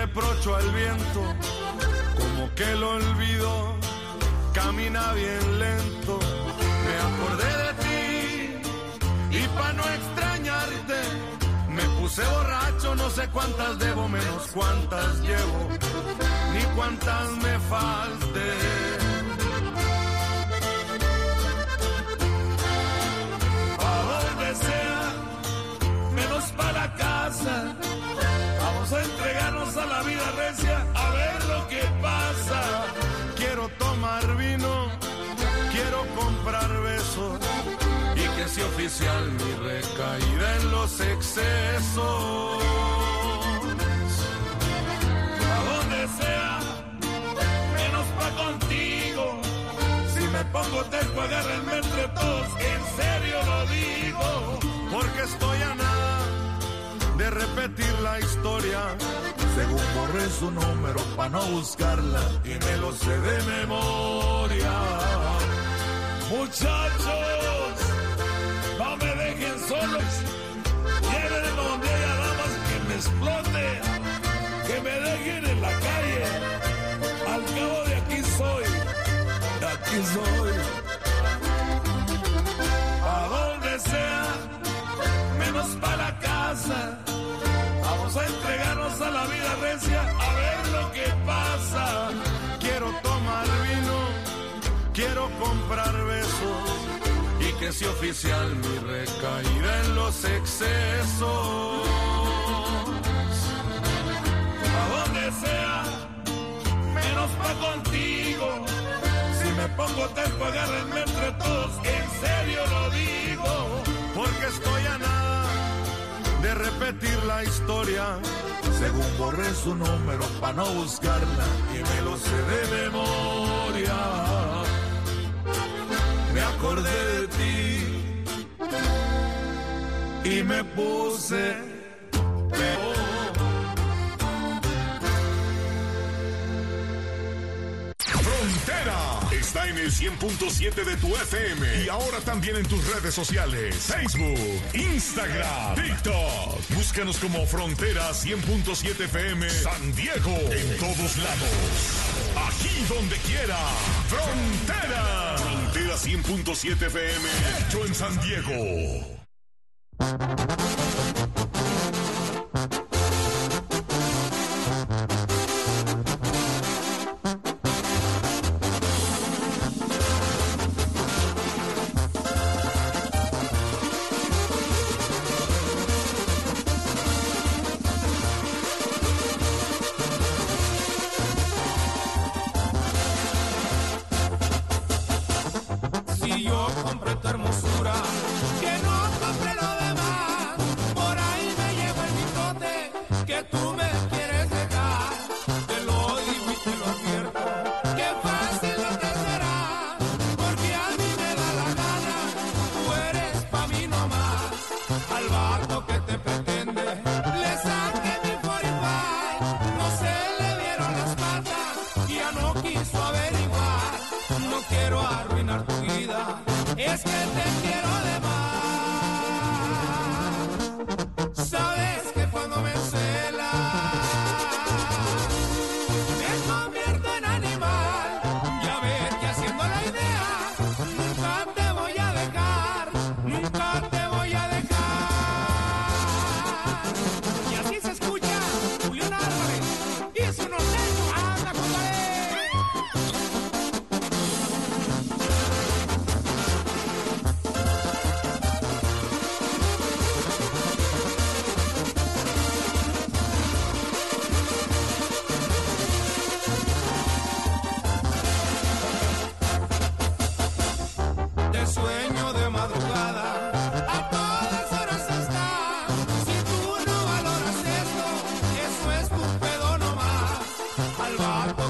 reprocho al viento, como que lo olvido, camina bien lento. Me acordé de ti y pa' no extrañarte me puse borracho, no sé cuántas debo, menos cuántas llevo, ni cuántas me falten. A donde sea, menos pa' la casa, vamos a entregarnos a la vida recia, a ver lo que pasa. Quiero tomar vino, quiero comprar besos, y que sea oficial mi recaída en los excesos. A donde sea, menos pa' contigo, si me pongo terco agárrenme entre todos, en serio lo digo, porque estoy a nada de repetir la historia, según borré su número pa' no buscarla, y me lo sé de memoria. Muchachos, no me dejen solos, llévenme donde haya damas que me exploten, que me dejen en la calle, al cabo de aquí soy, de aquí soy. A donde sea, menos pa' la casa, vamos a entregarnos a la vida recia, a ver lo que pasa. Quiero tomar vino, quiero comprar besos, y que sea oficial mi recaída en los excesos. A donde sea, menos pa' contigo, si me pongo terco agárrenme entre todos, en serio lo digo, porque estoy a nada de repetir la historia, según borré su número pa' no buscarla, y me lo sé de memoria. Me acordé de ti y me puse peor. Frontera está en el cien punto siete de tu F M y ahora también en tus redes sociales, Facebook, Instagram, TikTok. Búscanos como Frontera cien punto siete F M San Diego, en todos lados. Aquí donde quiera. Frontera. Frontera cien punto siete F M, hecho en San Diego. Si yo compré tu hermosura, que no compré lo demás, por ahí me llevo el bigote que tú me quieres dejar. Te lo digo y te lo advierto, que fácil no te será, porque a mí me da la gana, tú eres pa' mí nomás. Al vato que te pretende, le saqué mi cuarenta y cinco, no se le dieron las patas, ya no quiso averiguar. No quiero arruinar tu vida, es que te quiero de más. Sabes que cuando me celas me convierto en animal. Ya ves que haciendo la idea nunca te voy a dejar, nunca te voy a dejar. Y así se escucha Julián Álvarez y su norteño. ¡Anda, compadre! Te sueño de madrugada, a todas horas está. Si tú no valoras esto, eso es tu pedo nomás. Al vato